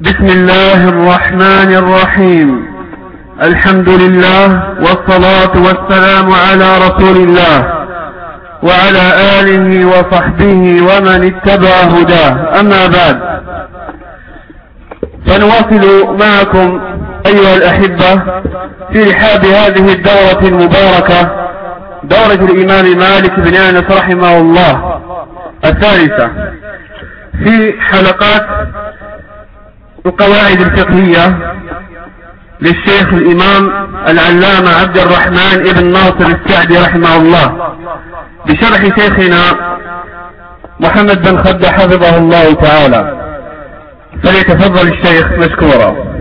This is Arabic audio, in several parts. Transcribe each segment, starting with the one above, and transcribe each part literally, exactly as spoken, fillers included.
بسم الله الرحمن الرحيم. الحمد لله والصلاة والسلام على رسول الله وعلى آله وصحبه ومن اتبع هداه، أما بعد، فنواصل معكم أيها الأحبة في رحاب هذه الدورة المباركة، دورة الإمام مالك بن أنس رحمه الله الثالثة، في حلقات القواعد الفقهية للشيخ الإمام العلامة عبد الرحمن ابن ناصر السعدي رحمه الله، بشرح شيخنا محمد بن خد حفظه الله تعالى. فليتفضل الشيخ مشكورا.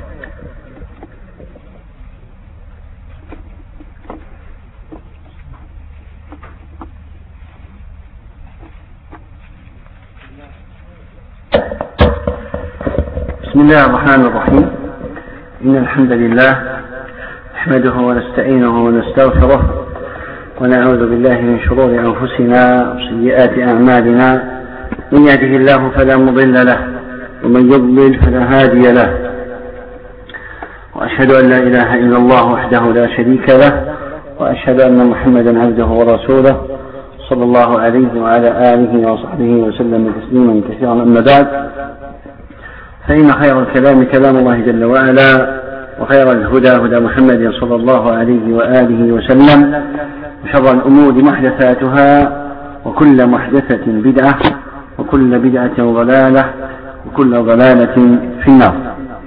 بسم الله الرحمن الرحيم. إن الحمد لله نحمده ونستعينه ونستغفره ونعوذ بالله من شرور أنفسنا وسيئات أعمالنا، من يهده الله فلا مضل له ومن يضلل فلا هادي له، وأشهد أن لا إله إلا الله وحده لا شريك له، وأشهد أن محمدا عبده ورسوله صلى الله عليه وعلى آله وصحبه وسلم تسليما كثيرا. أما بعد، فإن خير الكلام كلام الله جل وعلا، وخير الهدى هدى محمد صلى الله عليه وآله وسلم، وشر الأمور محدثاتها، وكل محدثة بدعة، وكل بدعة ضلالة، وكل ضلالة في النار.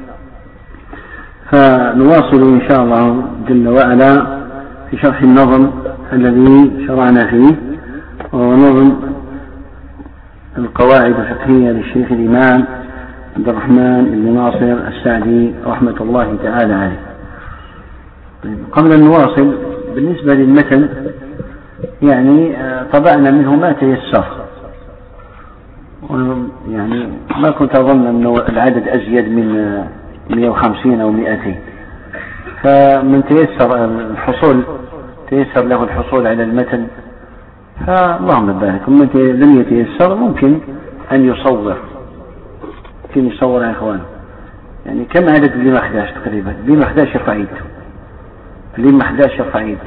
فنواصل إن شاء الله جل وعلا في شرح النظم الذي شرعنا فيه، وهو نظم القواعد الفقهية للشيخ الإمام عبد الرحمن بن ناصر السعدي رحمة الله تعالى عليه. قبل أن نواصل، بالنسبة للمتن يعني طبعنا منه ما تيسر، يعني ما كنت أظن أنه العدد أزيد من مئة وخمسين أو مئتين، فمن تيسر الحصول تيسر له الحصول على المتن فاللهم بارك، ومن لم يتيسر ممكن أن يصور ممكن يصور يا إخوان. يعني كم عدد اللي ما أحداش تقريبا؟ اللي ما أحداش يرفع يده، اللي ما أحداش يرفع يده.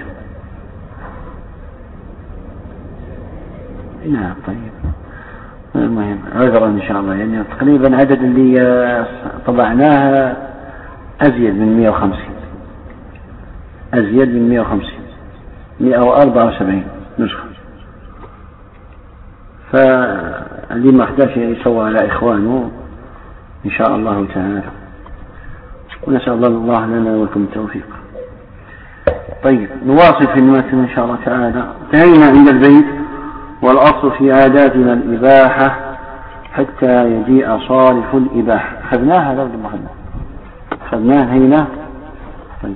نعم طيب، المهم عذرا إن شاء الله، يعني تقريبا عدد اللي طبعناها أزيد من مئة وخمسين، أزيد من مئة وخمسين، مئة وأربعة وسبعين نسخة. فاللي ما أحداش يصور على إخوانه إن شاء الله تعالى، ونسأل الله لنا ولكم التوفيق. طيب نواصل في المتن إن شاء الله تعالى. انتهينا عند البيت: والأصل في عاداتنا الإباحة حتى يجيء صارف الإباحة. أخذناها لو لم أخذناها؟ أخذناها هنا. طيب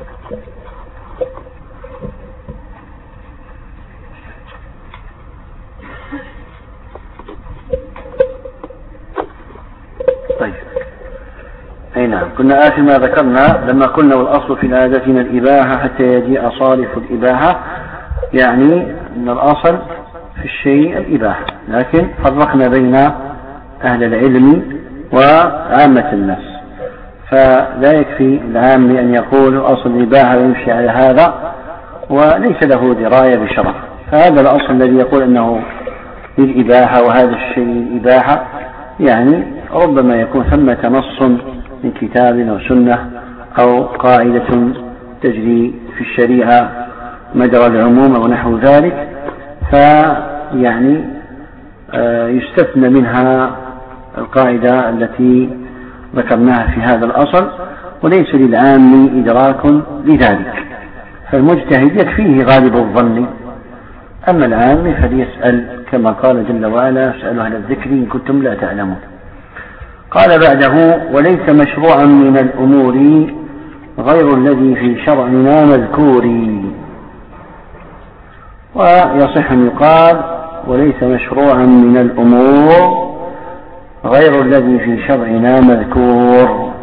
طيب أي نعم، كنا آخر ما ذكرنا لما قلنا والأصل في عاداتنا الإباحة حتى يجيء صارف الإباحة، يعني أن الأصل في الشيء الإباحة، لكن فرقنا بين أهل العلم وعامة الناس، فلا يكفي العام أن يقول أصل الإباحة ويمشي على هذا وليس له دراية بشرع. فهذا الأصل الذي يقول أنه للإباحة وهذا الشيء الإباحة، يعني ربما يكون ثمة نص من كتاب أو سنة أو قاعدة تجري في الشريعة مجرى العموم أو نحو ذلك، فيعني يستثنى منها القاعدة التي ذكرناها في هذا الأصل، وليس للعام إدراك لذلك، فالمجتهد يكفيه غالب الظن، أما العام فليسأل كما قال جل وعلا: اسألوا أهل الذكر إن كنتم لا تعلمون. قال بعده: وليس مشروعا من الأمور غير الذي في شرعنا مذكور. ويصح أن يقال: وليس مشروعا من الأمور غير الذي في شرعنا مذكور.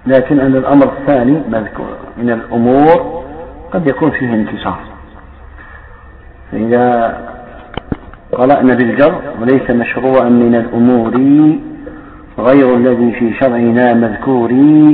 لكن أن الأمر الثاني مذكور من الأمور قد يكون فيه انكسار. فإذا قرأنا بالجر وليس مشروعا من الأمور غير الذي في شرعنا مذكور،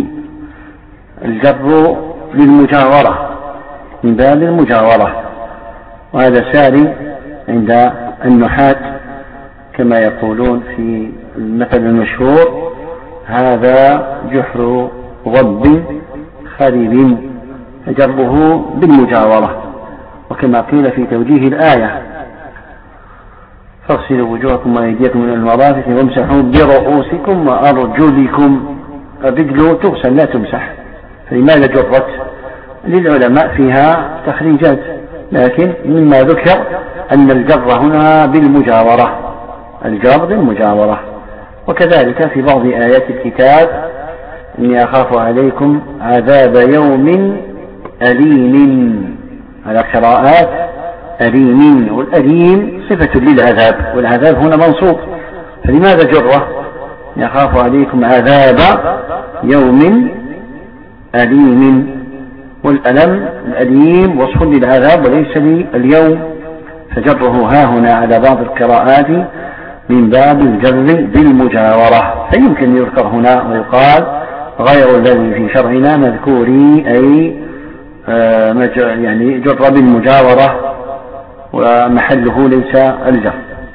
الجر للمجاورة من باب المجاورة، وهذا ساري عند النحاة كما يقولون في المثل المشهور: هذا جحر ضب خرب، فجره بالمجاورة. وكما قيل في توجيه الآية: فاغسلوا وجوهكم وأيديكم من المرافق وامسحوا برؤوسكم وأرجلكم. الرجل تغسل لا تمسح، فلماذا جرت؟ للعلماء فيها تخريجات، لكن مما ذكر أن الجر هنا بالمجاورة، الجر بالمجاورة. وكذلك في بعض آيات الكتاب: إني أخاف عليكم عذاب يوم أليم، على قراءات أليم، والأليم صفة للعذاب، والعذاب هنا منصوب، فلماذا جره؟ يخاف عليكم عذاب يوم أليم، والألم الأليم وصف للعذاب وليس لليوم، فجره ها هنا على بعض القراءات من باب الجر بالمجاورة. فيمكن يذكر هنا ويقال غير الذي في شرعنا مذكور، أي يعني جر بالمجاورة ومحله ليس الجر.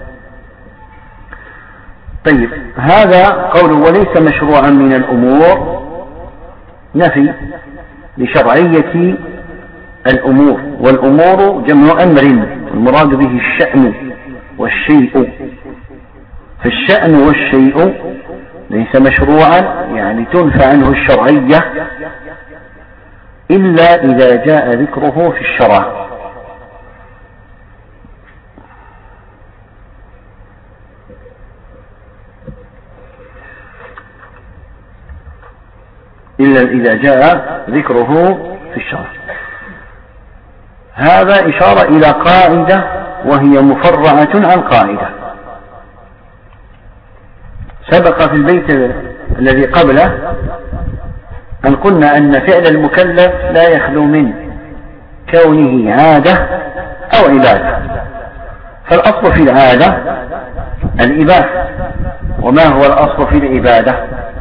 طيب، هذا قول وليس مشروعا من الأمور نفي لشرعية الأمور، والأمور جمع أمر المراد به الشأن والشيء، فالشأن والشيء ليس مشروعا يعني تنفى عنه الشرعية إلا إذا جاء ذكره في الشرع. إلا إذا جاء ذكره في الشرع. هذا إشارة إلى قاعدة وهي مفرعة عن قاعدة. سبق في البيت الذي قبله أن قلنا أن فعل المكلف لا يخلو من كونه عادة أو عبادة، فالأصل في العادة الإباحة. وما هو الأصل في العبادة؟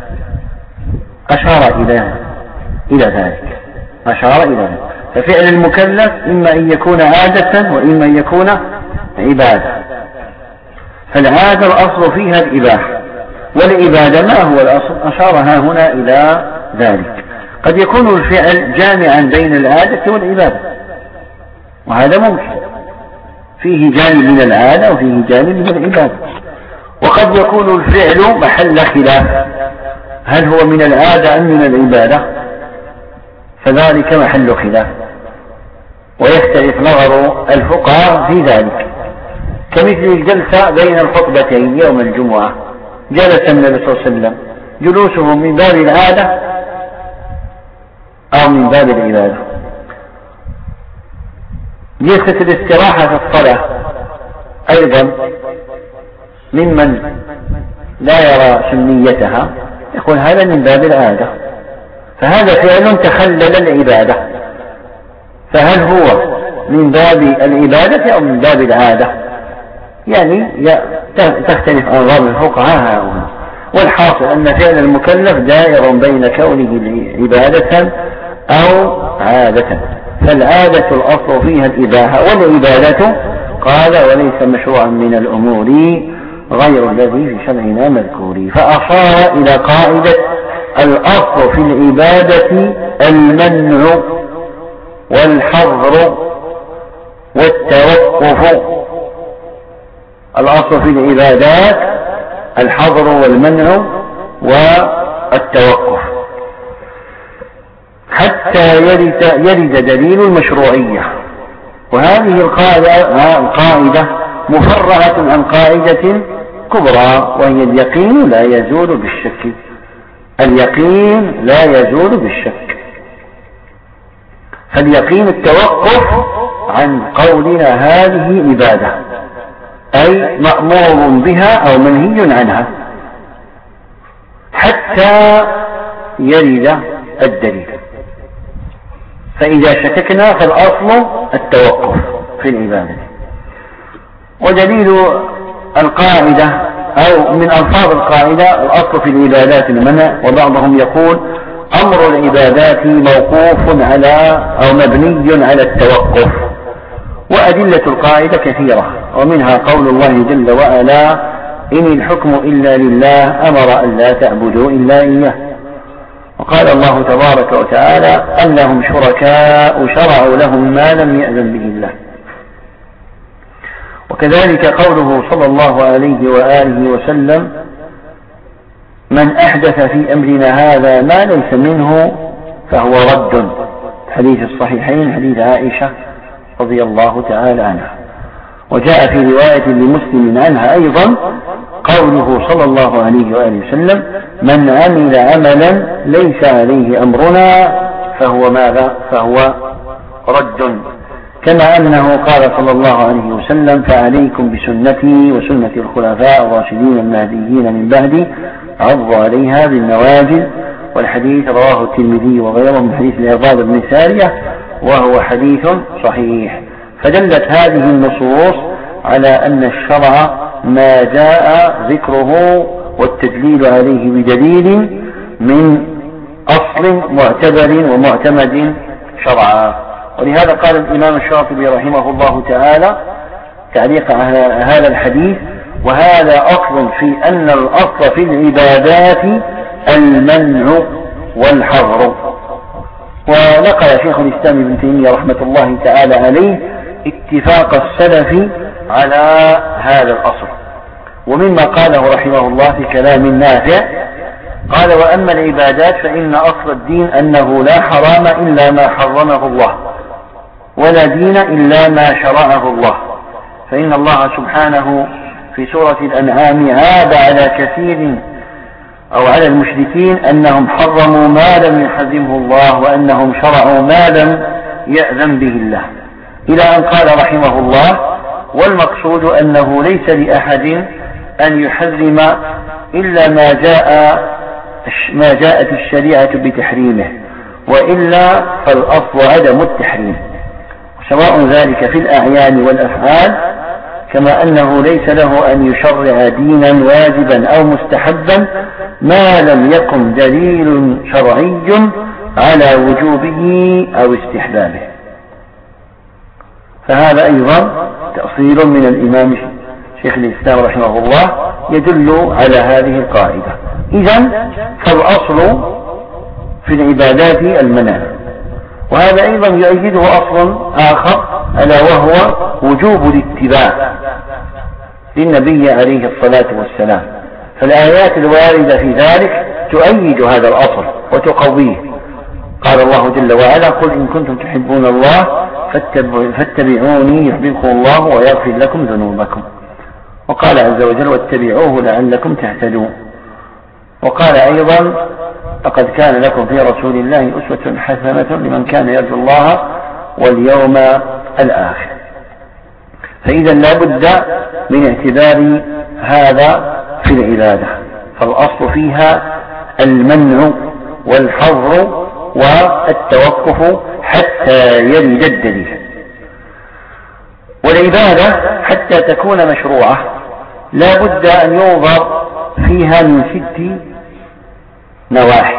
أشار إلى إلى ذلك أشار إلى ذلك ففعل المكلف إما أن يكون عادة وإما أن يكون عبادة. فالعادة الأصل فيها الإباحة، والعبادة ما هو الأصل؟ أشارها هنا إلى ذلك. قد يكون الفعل جامعا بين العادة والعبادة، وهذا ممكن، فيه جانب من العادة وفيه جانب من العبادة. وقد يكون الفعل محل خلاف، هل هو من العادة أم من العبادة؟ فذلك محل خلاف، ويختلف نظر الفقهاء في ذلك. كمثل الجلسة بين الخطبتين يوم الجمعة، جلس النبي صلى الله عليه وسلم، جلوسه من باب العادة أو من باب العبادة؟ جلسة الاستراحة في الصلاة أيضا ممن لا يرى سنيتها يقول هذا من باب العادة، فهذا فعل تخلل العبادة، فهل هو من باب العبادة أو من باب العادة؟ يعني تختلف أنظار الفقهاء هنا. والحاصل أن فعل المكلف دائر بين كونه عبادة أو عادة، فالعادة الأصل فيها الإباحة، والعبادة قال وليس مشروعا من الأمور غير الذي في شرعنا مذكور. فأشار إلى قاعدة الأصل في العبادة المنع والحظر والتوقف. الأصل في العبادات الحظر والمنع والتوقف حتى يرد, يرد دليل المشروعية. وهذه القاعدة, القاعدة مفرعة عن قاعدة كبرى، وهي اليقين لا يزول بالشك. اليقين لا يزول بالشك، فاليقين التوقف عن قولنا هذه عبادة، أي مأمور بها أو منهي عنها، حتى يرد الدليل. فإذا شككنا فالأصل التوقف في العبادة. ودليل القاعدة أو من ألفاظ القاعدة الأصل في العبادات المنع، وبعضهم يقول أمر العبادات موقوف على أو مبني على التوقف. وأدلة القاعدة كثيرة، ومنها قول الله جل وعلا إن الحكم إلا لله أمر أن لا تعبدوا إلا إياه. وقال الله تبارك وتعالى أم لهم شركاء شرعوا لهم ما لم يأذن به الله. وكذلك قوله صلى الله عليه وآله وسلم من أحدث في أمرنا هذا ما ليس منه فهو رد. حديث الصحيحين حديث عائشة رضي الله تعالى عنها. وجاء في رواية لمسلم عنها أيضا قوله صلى الله عليه وآله وسلم من عمل عملا ليس عليه أمرنا فهو ماذا؟ فهو رد. كما أنه قال صلى الله عليه وسلم فعليكم بسنتي وسنة الخلفاء الراشدين المهديين من بعدي عضوا عليها بالنواجذ. والحديث رواه الترمذي وغيره من حديث العرباض بن سارية وهو حديث صحيح. فدلت هذه النصوص على أن الشرع ما جاء ذكره والتدليل عليه بدليل من أصل معتبر ومعتمد شرعا. ولهذا قال الإمام الشاطبي رحمه الله تعالى تعليق على هذا الحديث وهذا أصل في أن الأصل في العبادات المنع والحظر. ونقل شيخ الإسلام ابن تيمية رحمة الله تعالى عليه اتفاق السلف على هذا الأصل. ومما قاله رحمه الله في كلام نافع قال وأما العبادات فإن أصل الدين أنه لا حرام إلا ما حرمه الله ولا دين إلا ما شرعه الله. فإن الله سبحانه في سورة الأنعام عاب على كثير أو على المشركين أنهم حرموا ما لم يحرمه الله وأنهم شرعوا ما لم يأذن به الله، إلى أن قال رحمه الله والمقصود أنه ليس لأحد أن يحرم إلا ما جاء ما جاءت الشريعة بتحريمه، وإلا فالأصل عدم التحريم، سواء ذلك في الأعيان والأفعال، كما أنه ليس له أن يشرع دينا واجبا أو مستحبا ما لم يكن دليل شرعي على وجوبه أو استحبابه. فهذا أيضا تأصيل من الإمام شيخ الإسلام رحمه الله يدل على هذه القاعدة. إذن فالأصل في العبادات المنع. وهذا أيضا يؤيده أصل آخر ألا وهو وجوب الاتباع للنبي عليه الصلاة والسلام. فالآيات الواردة في ذلك تؤيد هذا الأصل وتقويه. قال الله جل وعلا قل إن كنتم تحبون الله فاتبعوني يحببكم الله ويغفر لكم ذنوبكم. وقال عز وجل واتبعوه لعلكم تهتدون. وقال أيضا لقد كان لكم في رسول الله أسوة حسنة لمن كان يرجو الله واليوم الآخر. فإذا لا بد من اعتبار هذا في العبادة، فالأصل فيها المنع والحظر والتوقف حتى يرد الدليل. والعبادة حتى تكون مشروعة لا بد أن ينظر فيها من ست نواحي،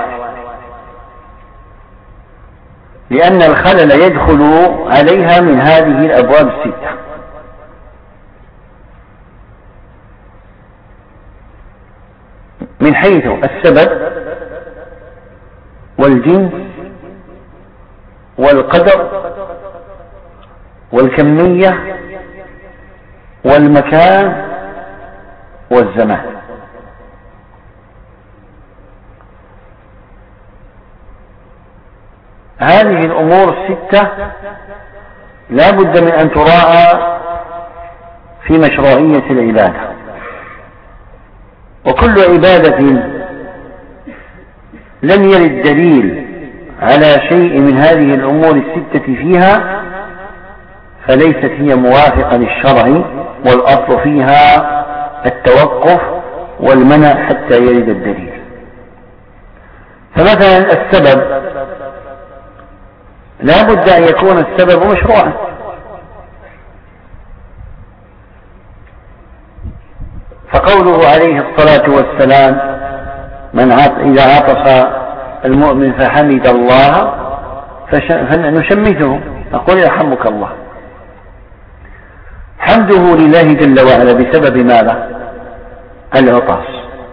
لأن الخلل يدخل عليها من هذه الأبواب الستة. من حيث السبب والجنس والقدر والكمية والمكان والزمان. هذه الأمور الستة لا بد من أن تراعى في مشروعية العبادة. وكل عبادة لم يرد دليل على شيء من هذه الأمور الستة فيها فليست هي موافقة للشرع، والأصل فيها التوقف والمنع حتى يرد الدليل. فمثلا السبب لا بد أن يكون السبب مشروعا، فقوله عليه الصلاة والسلام من إذا عطس المؤمن فحمد الله فنشمته نقول يرحمك الله، حمده لله جل وعلا بسبب ماذا؟ العطاس،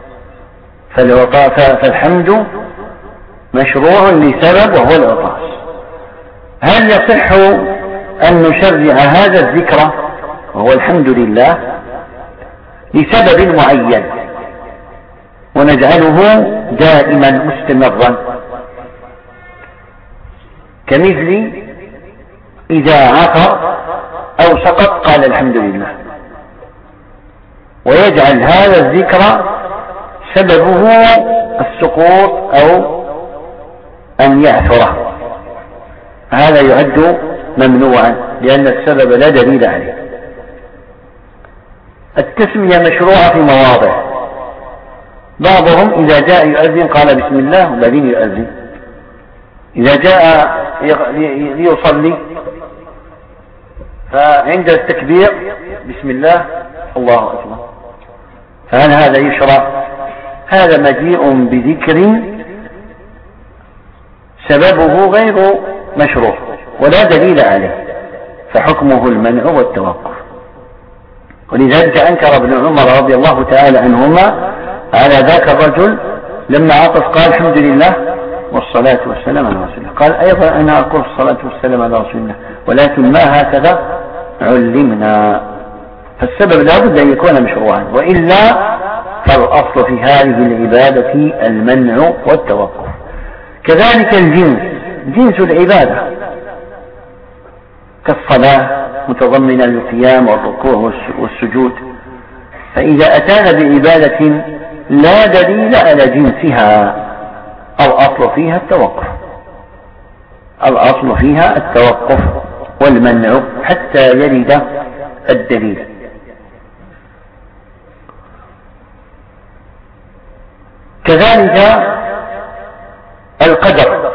فالحمد مشروع لسبب وهو العطاس. هل يصح أن نشرع هذا الذكر وهو الحمد لله لسبب معين ونجعله دائما مستمرا، كمثل إذا عثر أو سقط قال الحمد لله، ويجعل هذا الذكر سببه السقوط أو أن يعثره، هذا يعد ممنوعا لأن السبب لا دليل عليه. التسمية مشروعة في مواضع، بعضهم إذا جاء يؤذن قال بسم الله وبعدين يؤذن، إذا جاء ليصلي فعند التكبير بسم الله الله أكبر، فهل هذا يشرع؟ هذا مجيء بذكر سببه غير مشروع ولا دليل عليه، فحكمه المنع والتوقف. ولذلك أنكر ابن عمر رضي الله تعالى عنهما على ذاك الرجل لما عطس قال الحمد لله والصلاة والسلام على رسول الله، قال أيضا أنا أقول الصلاة والسلام على رسول الله ولكن ما هكذا علمنا. فالسبب لا بد أن يكون مشروعا، وإلا فالأصل في هذه العبادة المنع والتوقف. كذلك الجنس، جنس العبادة كالصلاة متضمنة للقيام والركوع والسجود، فإذا أتانا بعبادة لا دليل على جنسها الأصل فيها التوقف، الأصل فيها التوقف والمنع حتى يرد الدليل. كذلك القدر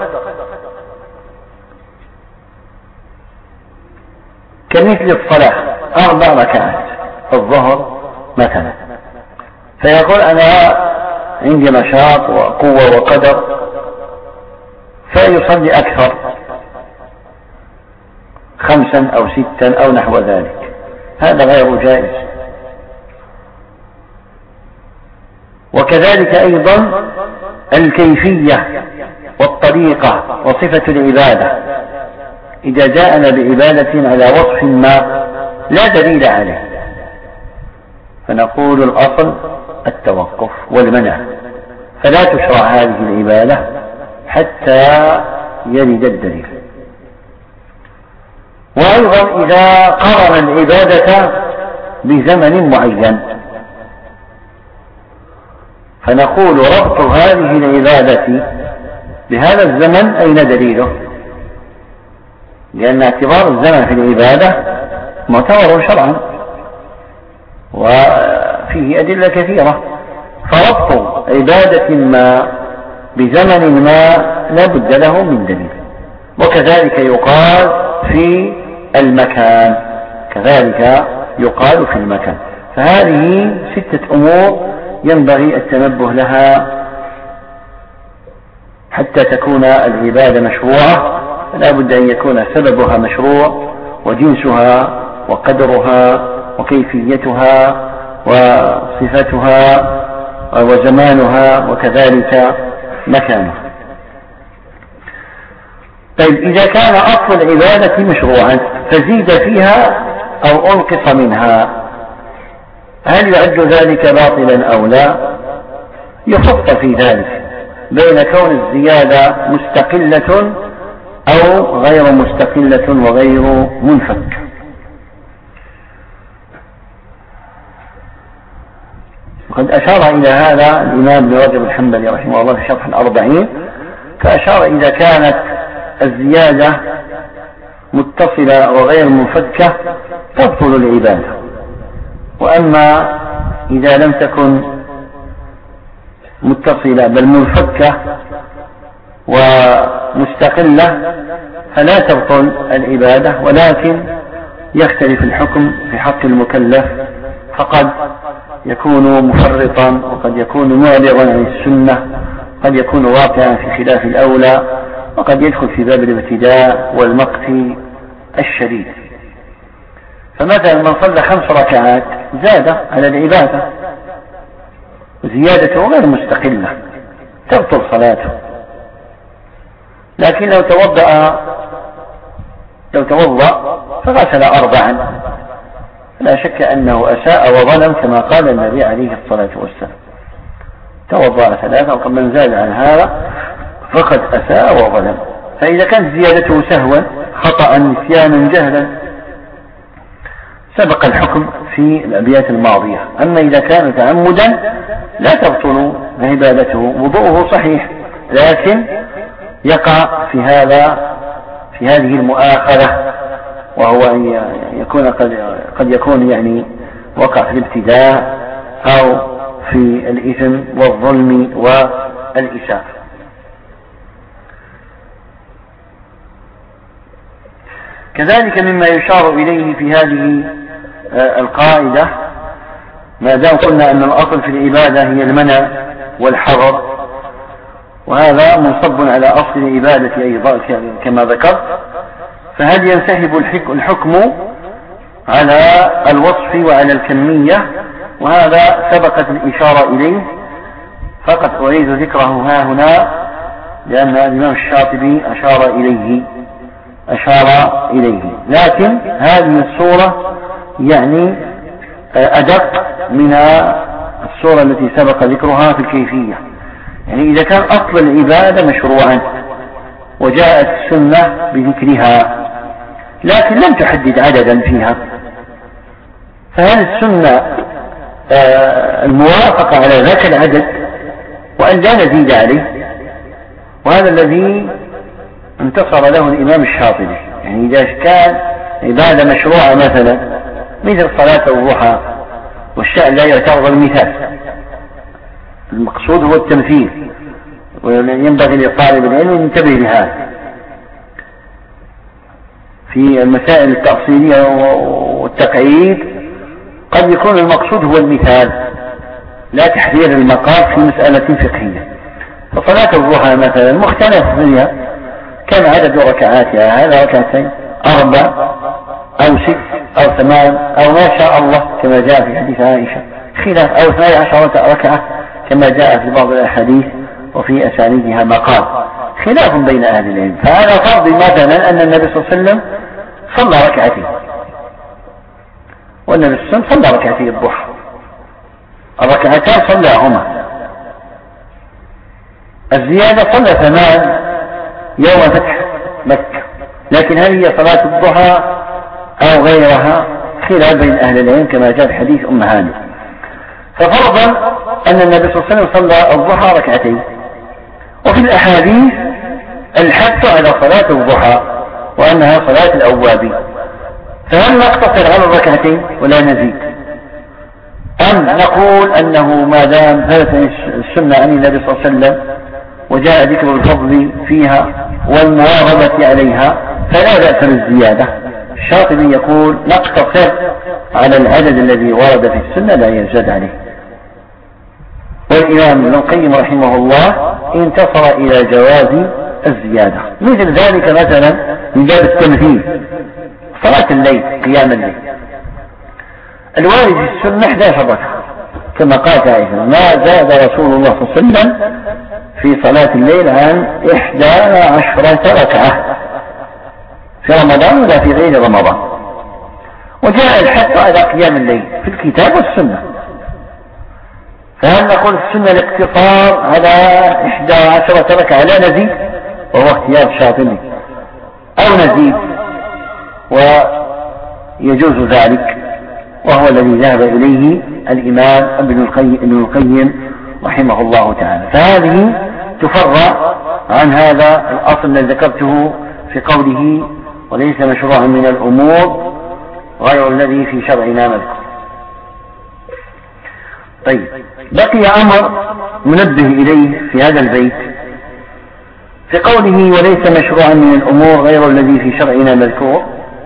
كمثل الصلاة أربع ركعات الظهر مثلا، فيقول أنا عندي نشاط وقوة وقدر فيصلي أكثر خمسا أو ستا أو نحو ذلك، هذا غير جائز. وكذلك أيضا الكيفية والطريقة وصفة العبادة، إذا جاءنا بعبادة على وصف ما لا دليل عليه فنقول الأصل التوقف والمنع، فلا تشرع هذه العبادة حتى يرد الدليل. وأيضا إذا قرن العبادة بزمن معين فنقول ربط هذه العبادة بهذا الزمن أين دليله؟ لأن اعتبار الزمن في العبادة معتبر شرعا وفيه أدلة كثيرة، فربط عبادة ما بزمن ما لا بد له من دليل. وكذلك يقال في المكان، كذلك يقال في المكان. فهذه ستة أمور ينبغي التنبه لها حتى تكون العبادة مشروعة، فلا بد أن يكون سببها مشروع وجنسها وقدرها وكيفيتها وصفتها وزمانها وكذلك مكانها. طيب إذا كان أصل العبادة مشروعا فزيد فيها أو أنقص منها هل يعد ذلك باطلا أو لا؟ يفصل في ذلك بين كون الزيادة مستقلة أو غير مستقلة وغير منفك. وقد أشار إلى هذا الإمام ابن رجب الحنبلي رحمه الله في شرح الأربعين، فأشار إذا كانت الزيادة متصلة وغير منفكة تبطل العبادة، وأما إذا لم تكن متصلة بل منفكة ومستقلة فلا تبطل العبادة، ولكن يختلف الحكم في حق المكلف، فقد يكون مفرطا وقد يكون معرضا عن السنة، قد يكون واقعا في خلاف الأولى، وقد يدخل في باب الابتداء والمقت الشديد. فمثلا من صلى خمس ركعات زاد على العبادة، زيادته غير مستقلة تبطل صلاته، لكن لو توضأ لو توضأ فغسل أربعا لا شك أنه أساء وظلم، كما قال النبي عليه الصلاة والسلام: توضأ ثلاثة، وقد من زاد عن هذا فقد أساء وظلم. فإذا كانت زيادته سهوا خطأ نسيانا جهلا سبق الحكم في الأبيات الماضية. أما إذا كان تعمدا لا تبطل عبادته، وضوءه صحيح، لكن يقع في هذا في هذه المؤاخذة، وهو أن يكون قد, قد يكون يعني وقع في الابتداء أو في الإثم والظلم والإساءة. كذلك مما يشار إليه في هذه القاعدة، ما دام قلنا أن الأصل في العبادة هي المنع والحظر، وهذا منصب على أصل العبادة أيضا كما ذكرت، فهل ينسحب الحكم على الوصف وعلى الكمية؟ وهذا سبقت الإشارة إليه، فقط أريد ذكره ها هنا لأن الإمام الشاطبي أشار إليه أشار إليه لكن هذه الصورة يعني أدق من الصورة التي سبق ذكرها في الكيفية. يعني إذا كان أصل العبادة مشروعا وجاءت السنة بذكرها لكن لم تحدد عددا فيها، فهل السنة الموافقة على ذاك العدد وأن لا نزيد عليه؟ وهذا الذي انتصر له الإمام الشاطبي. يعني إذا كان عبادة مشروعة مثلا مثل صلاة الضحى، والشأن لا يعترض المثال، المقصود هو التمثيل، وينبغي لطالب العلم أن ينتبه لهذا. في المسائل التأصيلية والتقعيد قد يكون المقصود هو المثال لا تحرير المقام في مسألة فقهية. فصلاة الضحى مثلا مختلف فيها كم عدد ركعاتها، هذا ركعتين أربع أو ست أو ثمان أو ما شاء الله كما جاء في حديث عائشة، خلاف أو اثني عشر ركعة كما جاء في بعض الأحاديث وفي أسانيدها مقال، خلاف بين أهل العلم. فهذا فرض مثلا أن النبي صلى الله عليه وسلم صلى ركعتين، والنبي صلى الله عليه وسلم صلى ركعتين الضحى، الركعتان صلاهما، الزيادة صلى ثمان يوم فتح مكة، لكن هل هي صلاة الضحى أو غيرها؟ خلاف بين أهل العلم كما جاء في حديث أم هاني. ففرضا أن النبي صلى الله عليه وسلم صلى الضحى ركعتين، وفي الأحاديث الحث على صلاة الضحى وأنها صلاة الأوابين، فهل نقتصر على الركعتين ولا نزيد، أم نقول أنه ما دام ثبتت السنة عن النبي صلى الله عليه وسلم وجاء ذكر الفضل فيها والمواظبة عليها فلا بأس بالزيادة؟ الشاطبي يقول نقتصر على العدد الذي ورد في السنة لا يزاد عليه. والإمام ابن القيم رحمه الله انتصر إلى جواز الزيادة، مثل ذلك مثلا من باب التمثيل صلاة الليل قيام الليل، الوارد في السنة إحدى عشرة ركعة كما قال عائشة ما زاد رسول الله صلى الله عليه وسلم في صلاة الليل عن إحدى عشرة ركعة في رمضان ولا في غير رمضان. وجاء الحث على قيام الليل في الكتاب والسنة، فهل نقول السنة الاقتصار على إحدى عشرة ركعة لا نزيد وهو اختيار الشاطبي، أو نزيد ويجوز ذلك وهو الذي ذهب إليه الإمام ابن القيم, ابن القيم رحمه الله تعالى. فهذه تفرع عن هذا الأصل الذي ذكرته في قوله وليس مشروعا من الأمور غير الذي في شرعنا مذكور. طيب، بقي أمر منبه إليه في هذا البيت، في قوله وليس مشروعا من الأمور غير الذي في شرعنا مذكور،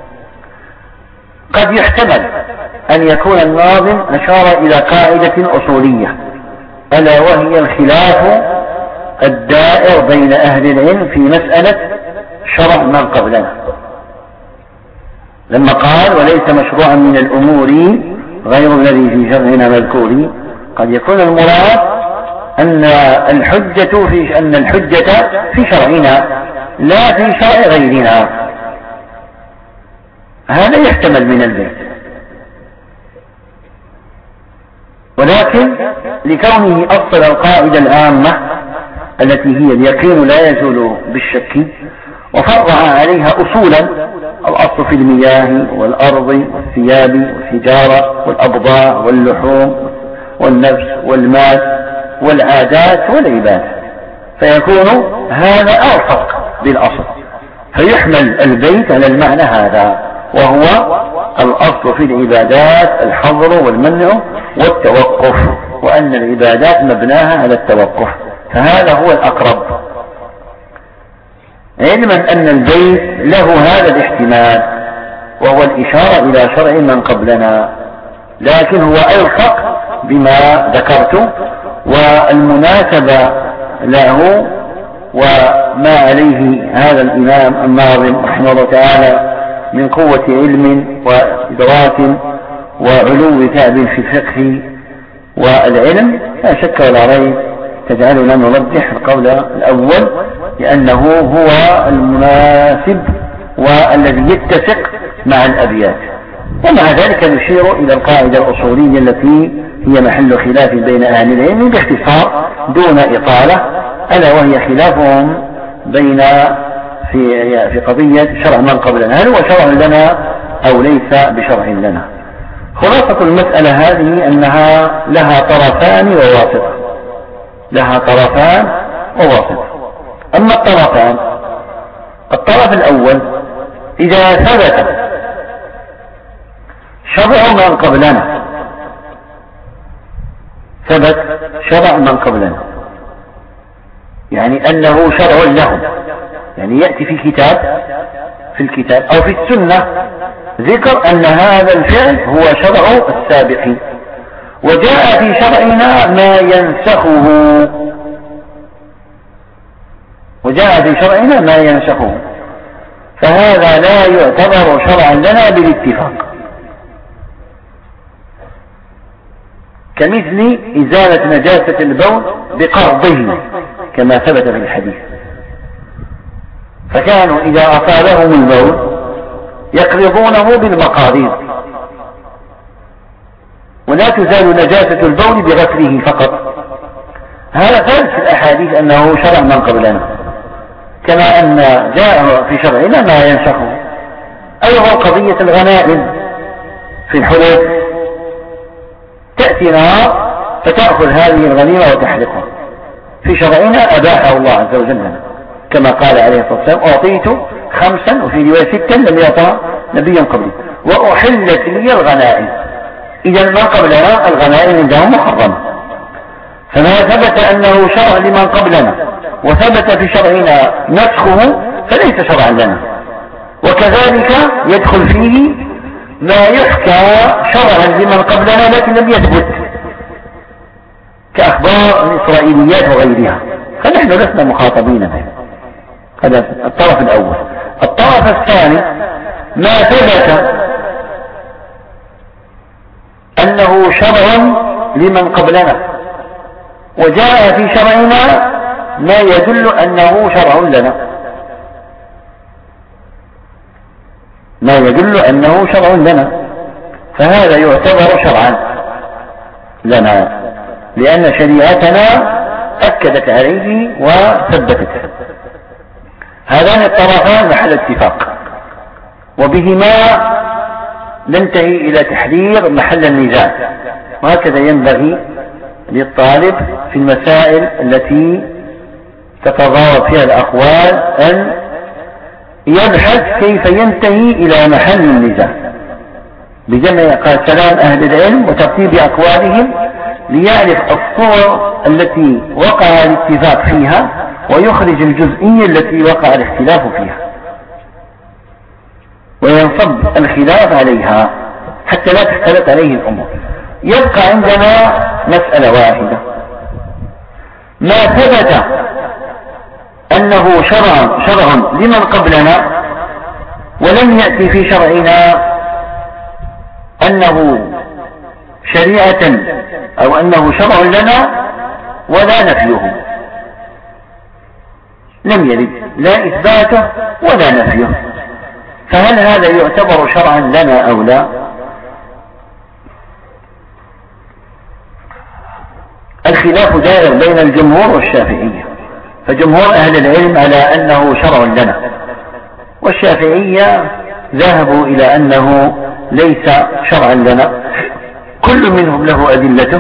قد يحتمل أن يكون الناظم أشار إلى قاعدة أصولية، ألا وهي الخلاف الدائر بين أهل العلم في مسألة شرع من قبلنا، لما قال وليس مشروعا من الأمور غير الذي في شرعنا مذكور، قد يكون المراد أن الحجة في أن الحجة في شرعنا لا في شرع غيرنا، هذا يحتمل من البيت، ولكن لكونه أصل القاعدة العامة التي هي اليقين لا يزول بالشك، وفرع عليها أصولا، الأصل في المياه والأرض والثياب والحجارة والأبضاع واللحوم والنفس والمال والعادات والعباد، فيكون هذا أرفق بالأصل، فيحمل البيت على المعنى هذا، وهو الأصل في العبادات الحظر والمنع والتوقف، وأن العبادات مبناها على التوقف، فهذا هو الأقرب، علما أن البيت له هذا الاحتمال وهو الإشارة إلى شرع من قبلنا، لكن هو ألحق بما ذكرت، والمناسبة له وما عليه هذا الإمام الناظم رحمه الله تعالى من قوة علم وإدراك وعلو تعب في الفقه والعلم لا شك ولا ريب تجعلنا نرجح القول الأول، لأنه هو المناسب والذي يتسق مع الأبيات، ومع ذلك نشير إلى القاعدة الأصولية التي هي محل خلاف بين أهل العلم باختصار دون إطالة، ألا وهي خلافهم بين في في قضية شرع من قبلنا، هل هو شرع لنا أو ليس بشرع لنا. خلاصة المسألة هذه أنها لها طرفان وواسطة، لها طرفان وواسطة. أما الطرفان، الطرف الأول إذا ثبت شرع من قبلنا، ثبت شرع من قبلنا يعني أنه شرع لهم، يعني يأتي في كتاب في الكتاب أو في السنة ذكر أن هذا الفعل هو شرع السابقين، وجاء في شرعنا ما ينسخه، وجاء في شرعنا ما ينسخه، فهذا لا يعتبر شرعا لنا بالاتفاق، كمثل إزالة نجاسة البول بقرضه كما ثبت في الحديث، فكانوا إذا أصابهم البول يقرضونه بالمقاريض، ولا تزال نجاسة البول بغسله فقط. هذا ثابت في الأحاديث أنه شرع من قبلنا، كما أن جاء في شرعنا ما ينسخه. أيضا قضية الغنائم في الحروب، تأتي نار فتأخذ هذه الغنيمة وتحرقها، في شرعنا أباحه الله عز وجل لنا، كما قال عليه الصلاة والسلام أعطيت خمسا وفي رواية ستا لم يعطى نبيا قبلي وأحلت لي الغنائم. إذا ما قبلنا الغنائم عندهم محرمة، فما ثبت أنه شرع لمن قبلنا وثبت في شرعنا نسخه فليس شرعا لنا، وكذلك يدخل فيه ما يحكى شرعا لمن قبلنا لكن لم يثبت كأخبار الإسرائيليات وغيرها، فنحن لسنا مخاطبين به. هذا الطرف الأول. الطرف الثاني ما ثبت أنه شرع لمن قبلنا وجاء في شرعنا ما يدل أنه شرع لنا، ما يدل أنه شرع لنا، فهذا يعتبر شرعا لنا، لأن شريعتنا أكدت عليه وثبتته. هذان الطرفان محل اتفاق، وبهما ننتهي إلى تحرير محل النزاع، وهكذا ينبغي للطالب في المسائل التي تتضارب فيها الأقوال أن يبحث كيف ينتهي إلى محل النزاع بجمع كلام أهل العلم وترتيب أقوالهم، ليعرف الصور التي وقع الاتفاق فيها ويخرج الجزئية التي وقع الاختلاف فيها وينصب الخلاف عليها حتى لا تختلط عليه الأمور. يبقى عندنا مسألة واحدة: ما ثبت أنه شرع شرع لمن قبلنا ولم يأتي في شرعنا أنه شريعة أو أنه شرع لنا ولا نفيه، لم يرد لا إثباته ولا نفيه، فهل هذا يعتبر شرعا لنا أو لا؟ الخلاف دائر بين الجمهور والشافعية، فجمهور أهل العلم على أنه شرع لنا، والشافعية ذهبوا إلى أنه ليس شرعا لنا، كل منهم له أدلته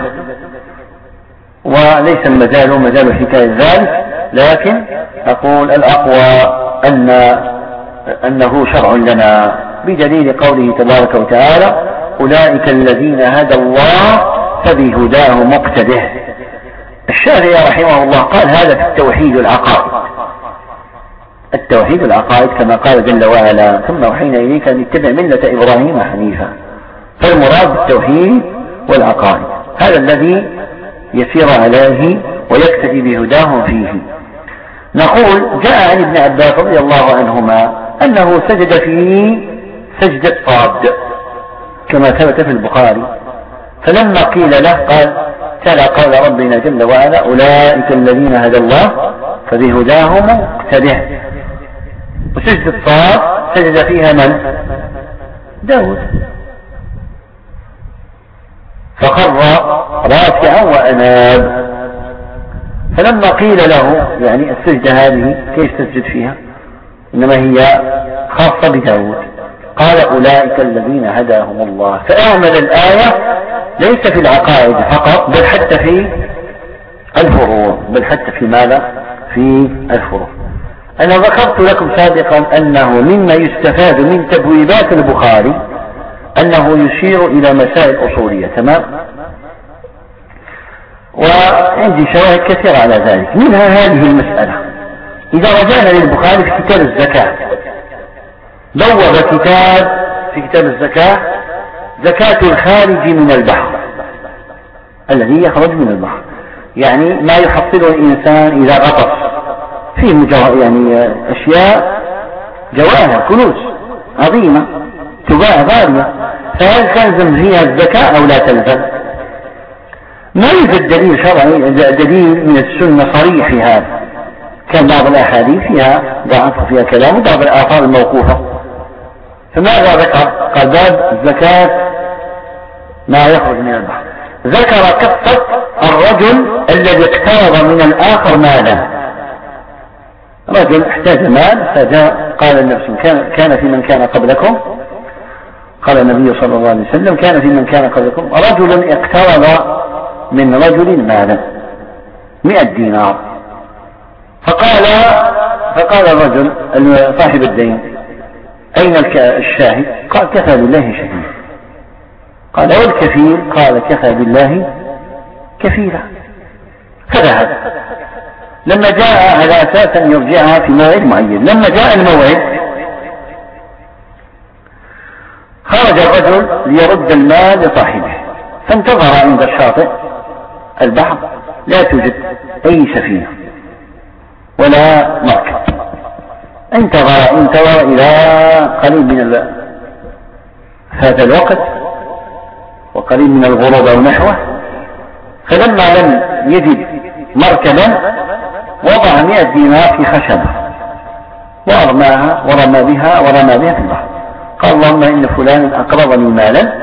وليس المجال مجال حكاية ذلك، لكن أقول الأقوى أن أنه شرع لنا بدليل قوله تبارك وتعالى: أولئك الذين هدى الله فبهداه مقتده. الشافعي رحمه الله قال هذا في التوحيد العقائد، التوحيد العقائد كما قال جل وعلا: ثم أوحينا إليك أن اتبع ملة إبراهيم حنيفا. فالمراد بالتوحيد والعقائد هذا الذي يسير عليه ويقتدي بهداه فيه. نقول جاء عن ابن عباس رضي الله عنهما أنه سجد في سجدة صاد كما ثبت في البخاري، فلما قيل له قال: تعالى قال ربنا جل وعلا: أولئك الذين هدى الله فبهداه مقتده. وسجدة صاد سجد فيها من؟ داود، فخر راكعا وأناب. فلما قيل له يعني السجدة هذه كيف تسجد فيها؟ إنما هي خاصة بداود، قال: أولئك الذين هداهم الله. فأعمل الآية ليس في العقائد فقط بل حتى في الفروع، بل حتى في ماذا؟ في الفروع. أنا ذكرت لكم سابقا أنه مما يستفاد من تبويبات البخاري أنه يشير إلى مسائل أصولية، تمام؟ وعندي شواهد كثيرة على ذلك، منها هذه المسألة. إذا رجعنا للبخاري في كتاب الزكاة بوب كتاب في كتاب الزكاة: زكاة الخارج من البحر، الذي يخرج من البحر، يعني ما يحصله الإنسان إذا غطس فيه مجو... يعني أشياء جواهر كنوز عظيمة تباع غالية، فهل تلزم فيها الزكاة أو لا تلزم؟ ما يوجد دليل شرعي دليل من السنة صريح في هذا، كان بعض الأحاديث فيها ضعف فيها كلام وبعض الآثار الموقوفة. فماذا ذكر؟ قال: باب زكاة ما يخرج من البحر. ذكر قصة الرجل الذي اقترض من الآخر مالا، رجل احتاج مال فجاء قال النبي كان, كان في من كان قبلكم، قال النبي صلى الله عليه وسلم: كان في من كان قبلكم رجل اقترض من رجل مالا مئة دينار، فقال فقال الرجل صاحب الدين: أين الشاهد؟ قال: كفى بالله شهيد. قال: والكفيل؟ قال: كفى بالله كفيلا. فذهب. لما جاء على أساس أن يرجعها في موعد معين، لما جاء الموعد خرج الرجل ليرد المال لصاحبه، فانتظر عند الشاطئ البحر لا توجد أي سفينة ولا مركب، انتظر انتظر إلى قريب من فات الوقت وقريب من الغروب أو نحوه، فلما لم يجد مركبا وضع مئة دينار في خشبة وأرماها ورمى بها ورمى بها في البحر. قال: اللهم إن فلان أقرضني مالا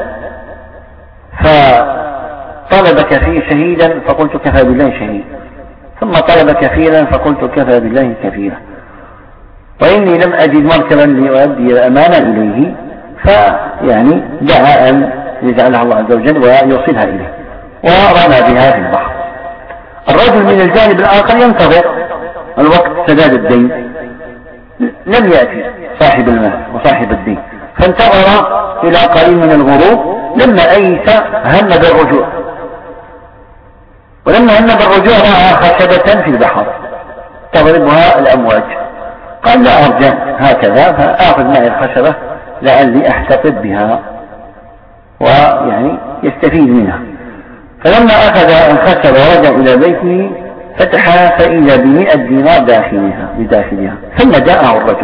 فطلب كفي شهيدا فقلت كفى بالله شهيد، ثم طلب كفيلا فقلت كفى بالله كفيلا، وإني لم أجد مركبا لأؤدي الأمانة إليه، فيعني دعا أن يجعلها الله عز وجل ويوصلها إليه ورمى بها في البحر. الرجل من الجانب الآخر ينتظر الوقت سداد الدين، لم يأتي صاحب المال وصاحب الدين، فانتظر إلى قريب من الغروب. لما أيس هم بالرجوع، ولما هم بالرجوع رأى خشبة في البحر تضربها الأمواج. قال لا أرجع هكذا، فآخذ معي الخشبة لعلي أحتفظ بها ويعني يستفيد منها. فلما أخذ الخشبة ورجع إلى بيته فتحها فإذا بمئة دينار داخلها بداخلها، ثم جاءه الرجل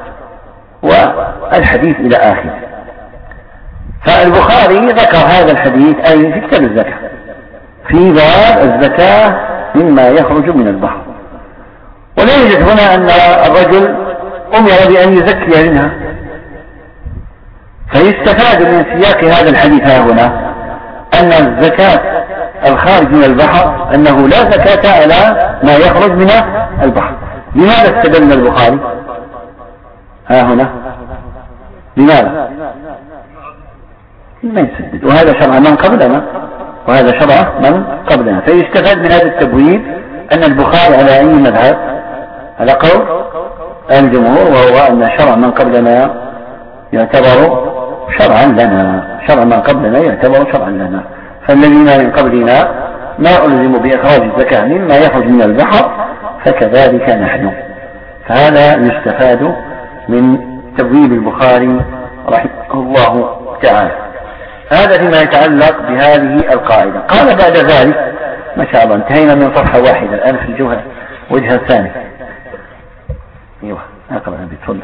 والحديث إلى آخره. فالبخاري ذكر هذا الحديث أي في كتاب الزكاة في باب الزكاة مما يخرج من البحر، ولا يوجد هنا أن الرجل أمر بأن يزكي منها، فيستفاد من سياق هذا الحديث ها هنا أن الزكاة الخارج من البحر أنه لا زكاة على ما يخرج من البحر. لماذا استدل البخاري ها هنا؟ لماذا؟ ما يسدد، وهذا شرع من قبلنا وهذا شرع من قبلنا. فيستفاد من هذا التبويب أن البخاري على أي مذهب؟ على قول الجمهور، وهو أن شرع من قبلنا يعتبر شرعا لنا، شرع من قبلنا يعتبر شرعا لنا. فالذين من قبلنا ما ألزموا بإخراج الزكاة مما يخرج من البحر فكذلك نحن. فهذا يستفاد من تبويب البخاري رحمه الله تعالى. هذا فيما يتعلق بهذه القاعدة. قال بعد ذلك ما شاء الله انتهينا من صفحة واحدة، الآن في الجوهر وجه الثاني. ايوه اقرأ أبي تفضل.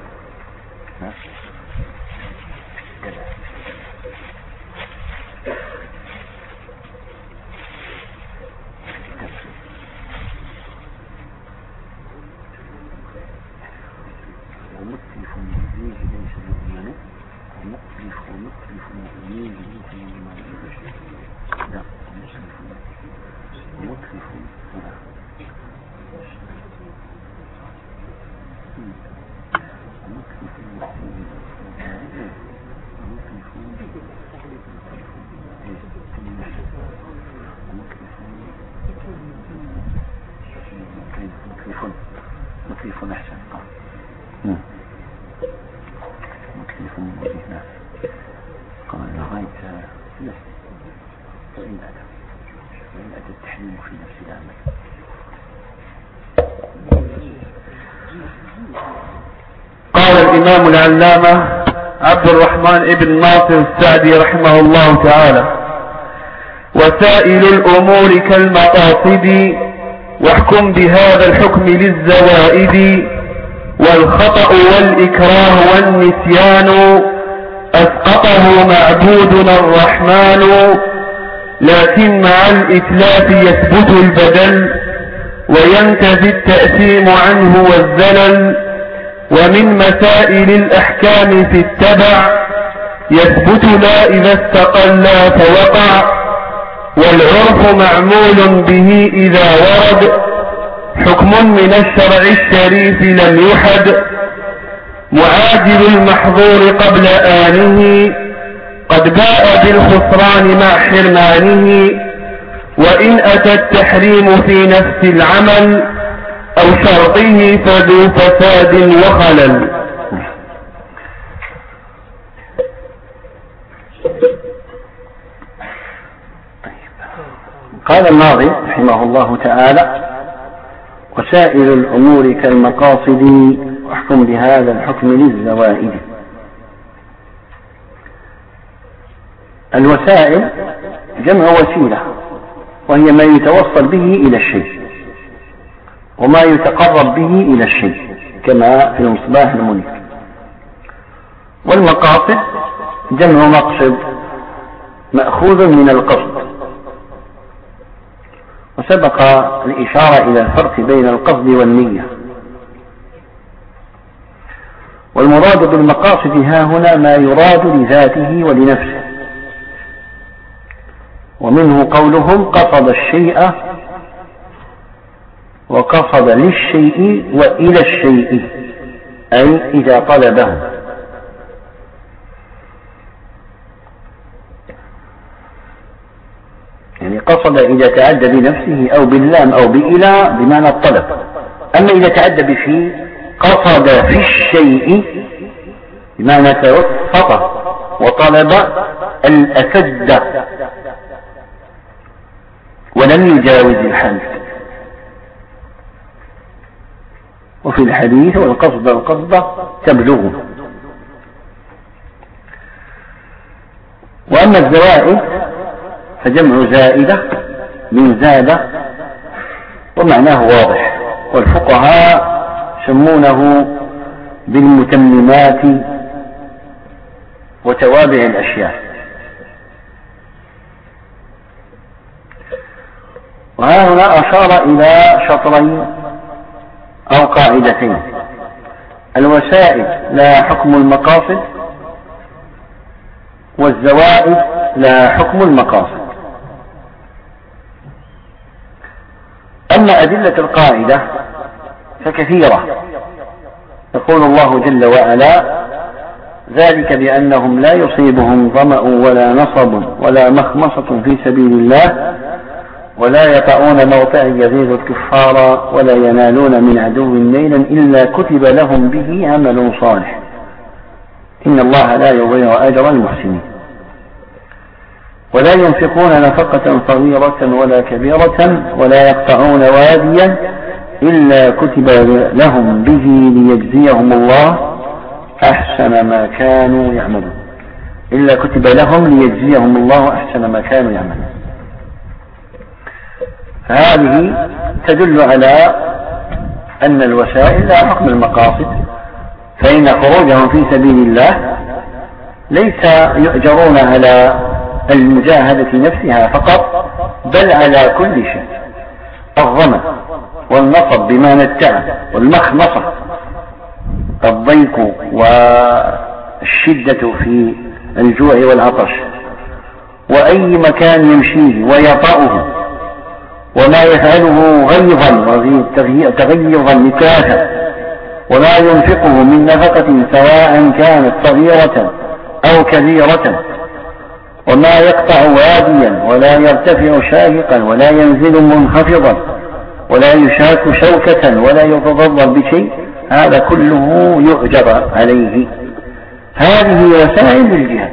مكلف أحسن مكلف وجهنا قال لغاية وإن أتى وإن أتى التحريم في نفس العمل. قال الإمام العلامة عبد الرحمن بن ناصر السعدي رحمه الله تعالى: وسائل الأمور كالمقاصد واحكم بهذا الحكم للزوائد، والخطأ والإكراه والنسيان أسقطه معبودنا الرحمن، لكن مع الإتلاف يثبت البدل وينتفي التأثيم عنه والزلل، ومن مسائل الأحكام في التبع يثبت لا إذا استقل فوقع، والعرف معمول به إذا ورد حكم من الشرع الشريف لم يحد، معاجل المحظور قبل آنه قد باء بالخسران مع حرمانه، وإن أتى التحريم في نفس العمل أو شرطه فذو فساد وخلل. قال الناظم رحمه الله تعالى: وسائل الأمور كالمقاصد واحكم بهذا الحكم للزوائد. الوسائل جمع وسيلة، وهي ما يتوصل به إلى الشيء وما يتقرب به إلى الشيء كما في المصباح المنير. والمقاصد جمع مقصد مأخوذ من القصد، وسبق الإشارة إلى الفرق بين القصد والنية. والمراد بالمقاصد ها هنا ما يراد لذاته ولنفسه، ومنه قولهم قصد الشيء وقصد للشيء وإلى الشيء، أي إذا طلبه. يعني قصد إذا تعدى بنفسه أو باللام أو بإلى بمعنى الطلب. أما إذا تعدى بفي قصد في الشيء بمعنى توسط وطلب الأسد ولم يجاوز الحد. وفي الحديث والقصد القصد تبلغ. وأما الزوائد فجمع زائدة من زاد ومعناه واضح، والفقهاء يسمونه بالمتممات وتوابع الأشياء. وها هنا أشار إلى شطرين أو قاعدتين: الوسائل لا حكم المقاصد، والزوائد لا حكم المقاصد. أما أدلة القاعدة فكثيرة، يقول الله جل وعلا: ذلك بأنهم لا يصيبهم ظمأ ولا نصب ولا مخمصة في سبيل الله ولا يطعون موطئا يغيظ الكفار ولا ينالون من عدو نيلا إلا كتب لهم به عمل صالح إن الله لا يضيع أجر المحسنين. ولا ينفقون نفقة صغيرة ولا كبيرة ولا يقطعون واديا إلا كتب لهم به ليجزيهم الله أحسن ما كانوا يعملون إلا كتب لهم ليجزيهم الله أحسن ما كانوا يعملون. فهذه تدل على أن الوسائل لا حكم المقاصد، فإن خروجهم في سبيل الله ليس يؤجرون على المجاهدة نفسها فقط، بل على كل شيء: الظمأ والنصب بمعنى التعب، والمخمصة الضيق والشدة في الجوع والعطش، وأي مكان يمشيه ويطأه، وما يفعله غيظا تغيظا نكاحا، وما ينفقه من نفقة سواء كانت صغيرة أو كبيرة، وما يقطع واديا ولا يرتفع شاهقا ولا ينزل منخفضا ولا يشاك شوكة ولا يتضرر بشيء، هذا كله يؤجر عليه. هذه وسائل الجهاد،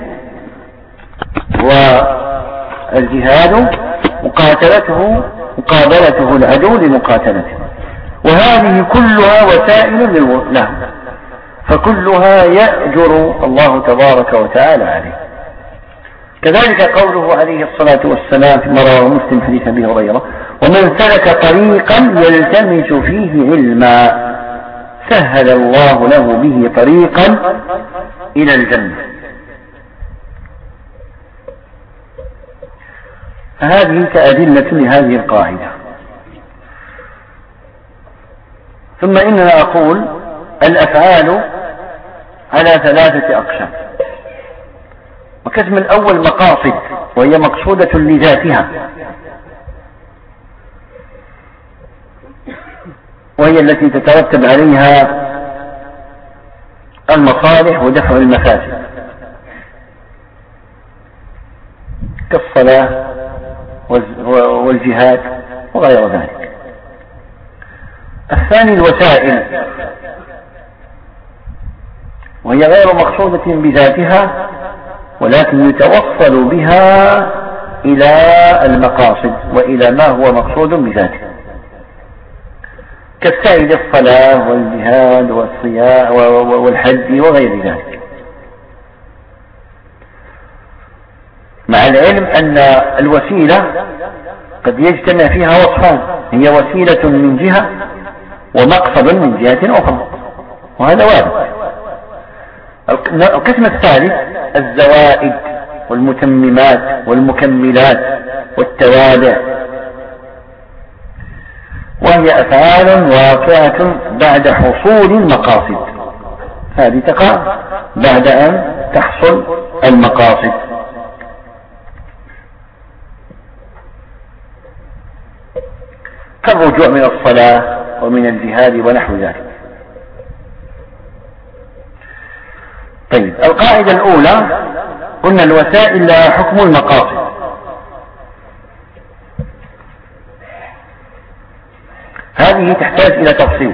والجهاد مقاتلته مقابلته العدو لمقاتلته، وهذه كلها وسائل له، فكلها يأجر الله تبارك وتعالى عليه. كذلك قوله عليه الصلاة والسلام فيما رواه مسلم حديث أبي هريرة: ومن سلك طريقا يلتمس فيه علما سهل الله له به طريقا إلى الجنة. فهذه كأدلة لهذه القاعدة. ثم إننا أقول الأفعال على ثلاثة أقسام. القسم الأول مقاصد، وهي مقصودة لذاتها، وهي التي تترتب عليها المصالح ودفع المفاسد، كالصلاة والجهاد وغير ذلك. الثاني الوسائل، وهي غير مقصودة بذاتها ولكن يتوصل بها إلى المقاصد وإلى ما هو مقصود بذاته، كالسعي للصلاة والجهاد والصيام والحج وغير ذلك، مع العلم أن الوسيلة قد يجتمع فيها وصفان: هي وسيلة من جهة ومقصد من جهة أخرى، وهذا وارد. القسم الثالث الزوائد والمتممات والمكملات والتوابع، وهي أفعال واقعة بعد حصول المقاصد، هذه تقع بعد أن تحصل المقاصد. كالرجوع من الصلاة ومن الجهاد ونحو ذلك. طيب، القاعدة الأولى قلنا الوسائل لها حكم المقاصد. هذه تحتاج إلى تفصيل،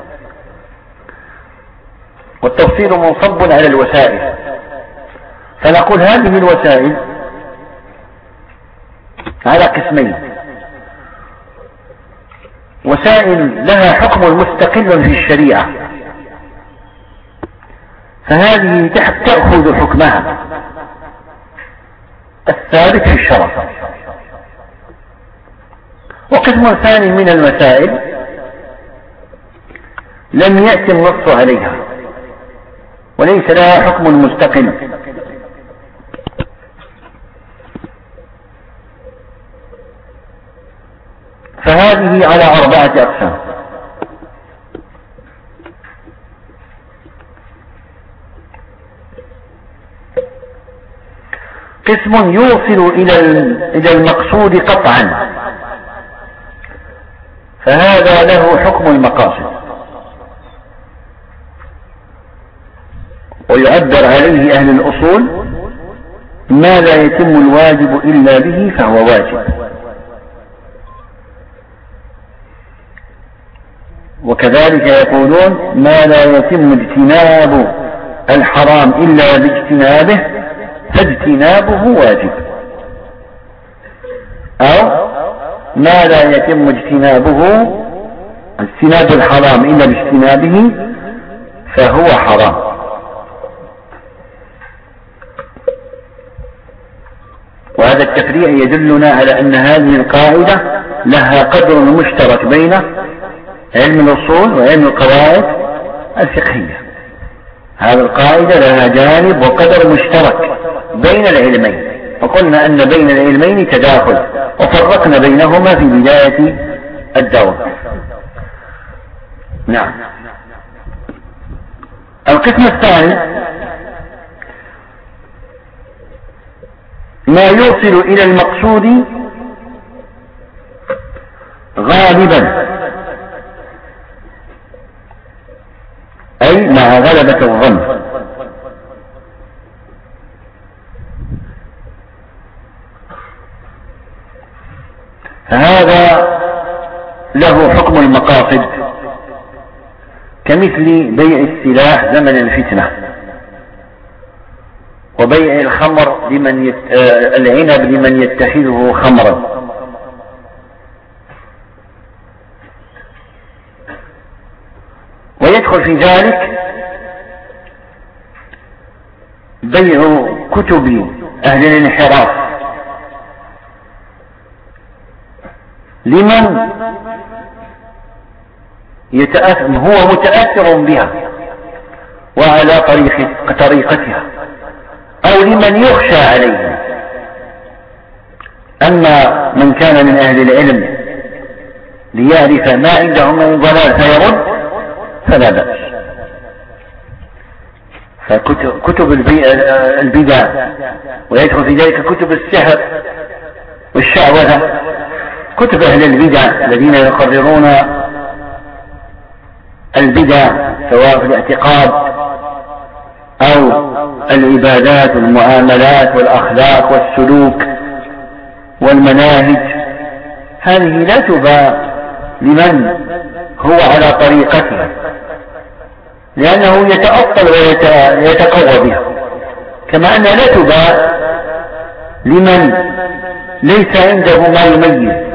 والتفصيل منصب على الوسائل. فنقول هذه الوسائل على قسمين: وسائل لها حكم مستقل في الشريعة، فهذه تأخذ حكمها الثابت في الشرع. وقسم ثاني من المسائل لم يأتي النص عليها وليس لها حكم مستقل، فهذه على أربعة أقسام. قسم يوصل إلى المقصود قطعا، فهذا له حكم المقاصد، ويعبر عليه أهل الأصول: ما لا يتم الواجب إلا به فهو واجب. وكذلك يقولون: ما لا يتم اجتناب الحرام إلا باجتنابه فاجتنابه واجب، أو ما لا يتم اجتنابه اجتناب الحرام إلا باجتنابه فهو حرام. وهذا التفريع يدلنا على أن هذه القاعدة لها قدر مشترك بين علم الأصول وعلم القواعد الفقهية. هذه القاعدة لها جانب وقدر مشترك بين العلمين، وقلنا أن بين العلمين تداخل، وفرقنا بينهما في بداية الدورة. نعم. القسم الثاني ما يوصل إلى المقصود غالبا، أي مع غلبة الظن، فهذا له حكم المقاصد، كمثل بيع السلاح زمن الفتنة، وبيع الخمر لمن يت... آه... العنب لمن يتخذه خمرا، ويدخل في ذلك بيع كتب أهل الانحراف لمن يتأثر هو متأثر بها وعلى طريق طريقتها، أو لمن يخشى عليه. أما من كان من أهل العلم ليعرف ما عندهم من ضلال فيرد فلا بأس. فكتب البدع ويدخل في ذلك كتب السحر والشعوذة، كتب أهل البدع الذين يقررون البدع سواء في الاعتقاد أو العبادات والمعاملات والأخلاق والسلوك والمناهج، هذه لا تباع لمن هو على طريقتها، لأنه يتأصل ويتقوى بها، كما أنها لا تباع لمن ليس عنده ما يميز،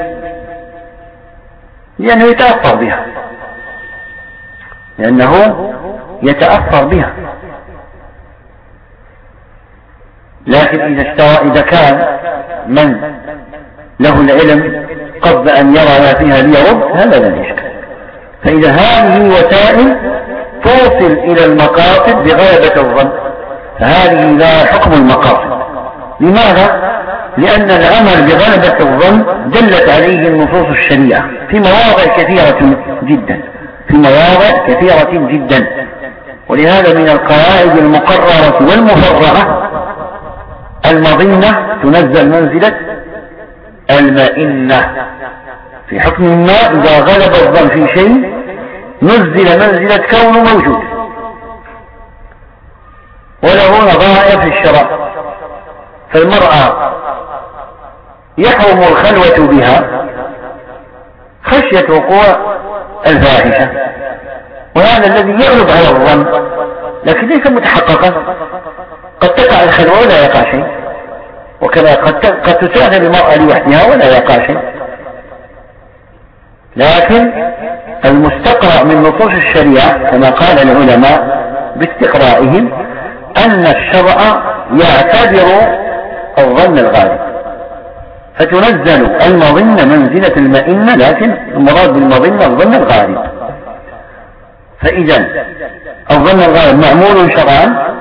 لأنه يتأثر بها لأنه يتأثر بها. لكن إذا اشترى إذا كان من له العلم قصد أن يرى ما فيها ليرد، هذا لا يشكل. فإذا هذه وسائل توصل إلى المقاصد بغلبة الظن، فهذه لا حكم المقاصد. لماذا؟ لأن العمل بغلبة الظن دلت عليه النصوص الشريعة في مواضع كثيرة جدا في مواضع كثيرة جدا ولهذا من القواعد المقررة والمفرعة المظنة تنزل منزلة المئنة في حكم ما إذا غلب الظن في شيء نزل منزلة كونه موجود وله نظائر في الشرع. فالمرأة يحرم الخلوة بها خشية وقوع الفاحشة، وهذا الذي يغلب على الظن لكن ليس متحققا. قد تقع الخلوة ولا يقع شيء، وكما قد قد تسافر المرأة لوحدها ولا يقع شيء. لكن المستقرأ من نصوص الشريعة كما قال العلماء باستقرائهم أن الشرع يعتبر الظن الغالب، فتنزل المظنة منزلة المئنة، لكن المراد بالمظنة الظن الغالب. فإذا الظن الغالب معمول شرعا،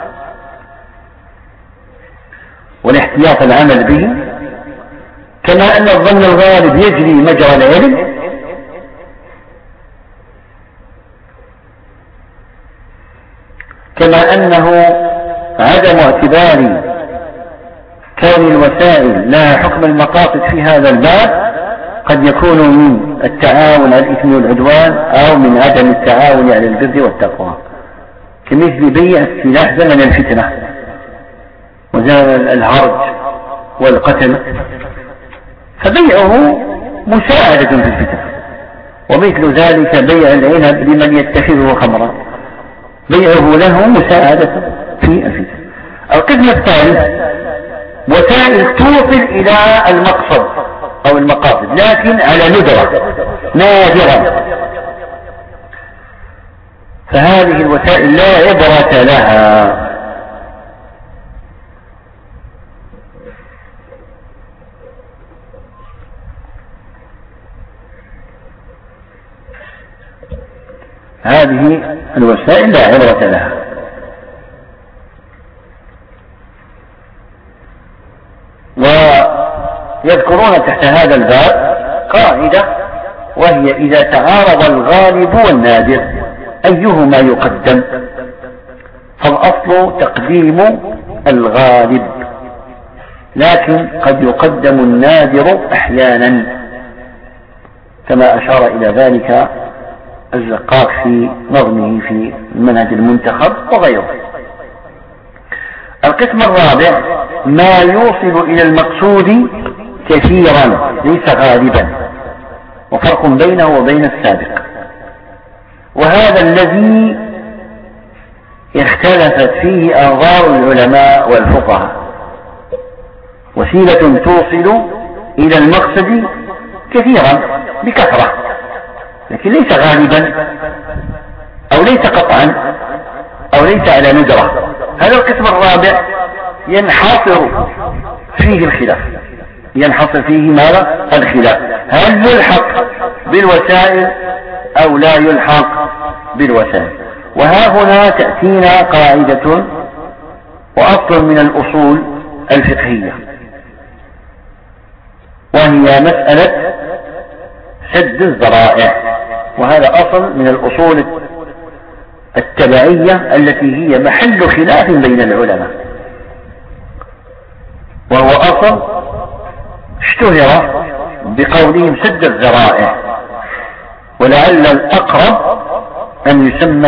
والاحتياط العمل به، كما أن الظن الغالب يجري مجرى العلم، كما أنه عدم اعتبار كون الوسائل لها حكم المقاصد في هذا الباب قد يكون من التعاون على الإثم والعدوان أو من عدم التعاون على البر والتقوى، كمثل بيع السلاح زمن الفتنة وزمن الهرج والقتل، فبيعه مساعدة في الفتنة. ومثل ذلك بيع العنب لمن يتخذه خمرا، بيعه له مساعدة في الفتنة. القسم الثالث وسائل توصل إلى المقصد أو المقاصد لكن على ندرة نادرة، فهذه الوسائل لا عبرة لها. هذه الوسائل لا عبرة لها. ويذكرون تحت هذا الباب قاعدة، وهي إذا تعارض الغالب والنادر أيهما يقدم، فالأصل تقديم الغالب، لكن قد يقدم النادر أحيانا، كما أشار إلى ذلك الزقاق في نظمه في المنهج المنتخب وغيره. القسم الرابع ما يوصل إلى المقصود كثيرا ليس غالبا، وفرق بينه وبين السابق، وهذا الذي اختلفت فيه أنظار العلماء والفقهاء. وسيلة توصل إلى المقصد كثيرا بكثرة، لكن ليس غالبا أو ليس قطعا أو ليس على ندرة. هذا القسم الرابع ينحصر فيه الخلاف، ينحصر فيه ماذا؟ الخلاف، هل يلحق بالوسائل أو لا يلحق بالوسائل. وها هنا تأتينا قاعدة وأصل من الأصول الفقهية، وهي مسألة سد الذرائع، وهذا أصل من الأصول التبعية التي هي محل خلاف بين العلماء، وهو أصل اشتهر بقولهم سد الذرائع، ولعل الأقرب أن يسمى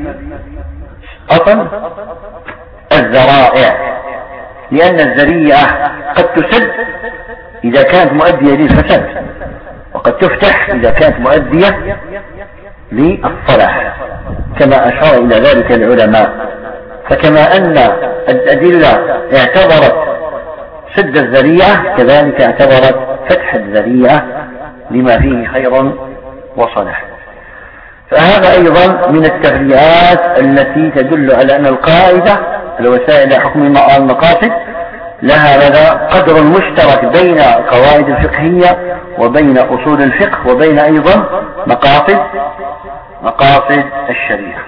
بأصل الذرائع، لأن الذريعة قد تسد إذا كانت مؤدية للفساد، وقد تفتح إذا كانت مؤدية للصلاح، كما أشار إلى ذلك العلماء. فكما أن الأدلة اعتبرت سد الذريعة، كذلك اعتبرت فتح الذريعة لما فيه خير وصلاح. فهذا أيضا من التفريعات التي تدل على أن القاعدة الوسائل حكم المقاصد لها لدى قدر مشترك بين القواعد الفقهية وبين أصول الفقه وبين أيضا مقاصد مقاصد الشريعة.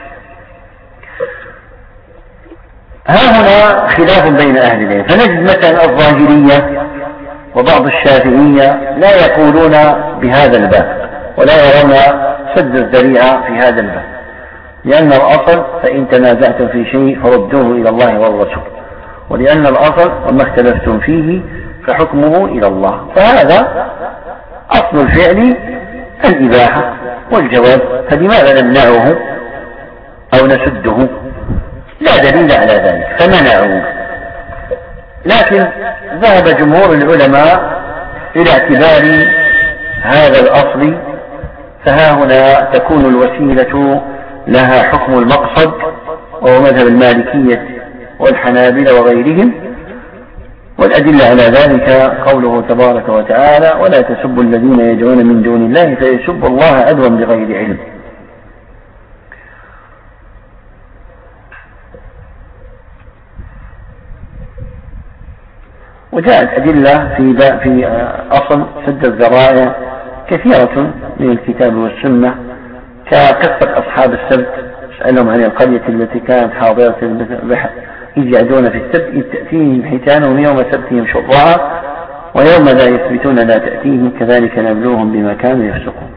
ها هنا خلاف بين أهل العلم، فنجد مثلا الظاهرية وبعض الشافعية لا يقولون بهذا الباب ولا يرون سد الذريعة في هذا الباب، لأن الأصل فإن تنازعتم في شيء فردوه إلى الله والرسول، ولأن الأصل وما اختلفتم فيه فحكمه إلى الله. فهذا أصل الفعل الإباحة والجواز، فلماذا نمنعه أو نسده؟ لا دليل على ذلك فمنعوه. لكن ذهب جمهور العلماء إلى اعتبار هذا الأصل، فها هنا تكون الوسيلة لها حكم المقصد، وهو مذهب المالكية والحنابلة وغيرهم، والأدلة على ذلك قوله تبارك وتعالى: ولا تسبوا الذين يدعون من دون الله فيسبوا الله عدوا بغير علم. وجاءت أدلة في في أصل سد الذرائع كثيرة من الكتاب والسنة، كقصة أصحاب السبت، سألهم عن القرية التي كانت حاضرة البحر إذ يعدون في السبت إذ تأتيهم حيتانهم يوم سبتهم شرعا ويوم لا يثبتون لا تأتيهم كذلك نبلوهم بما كانوا يفسقون.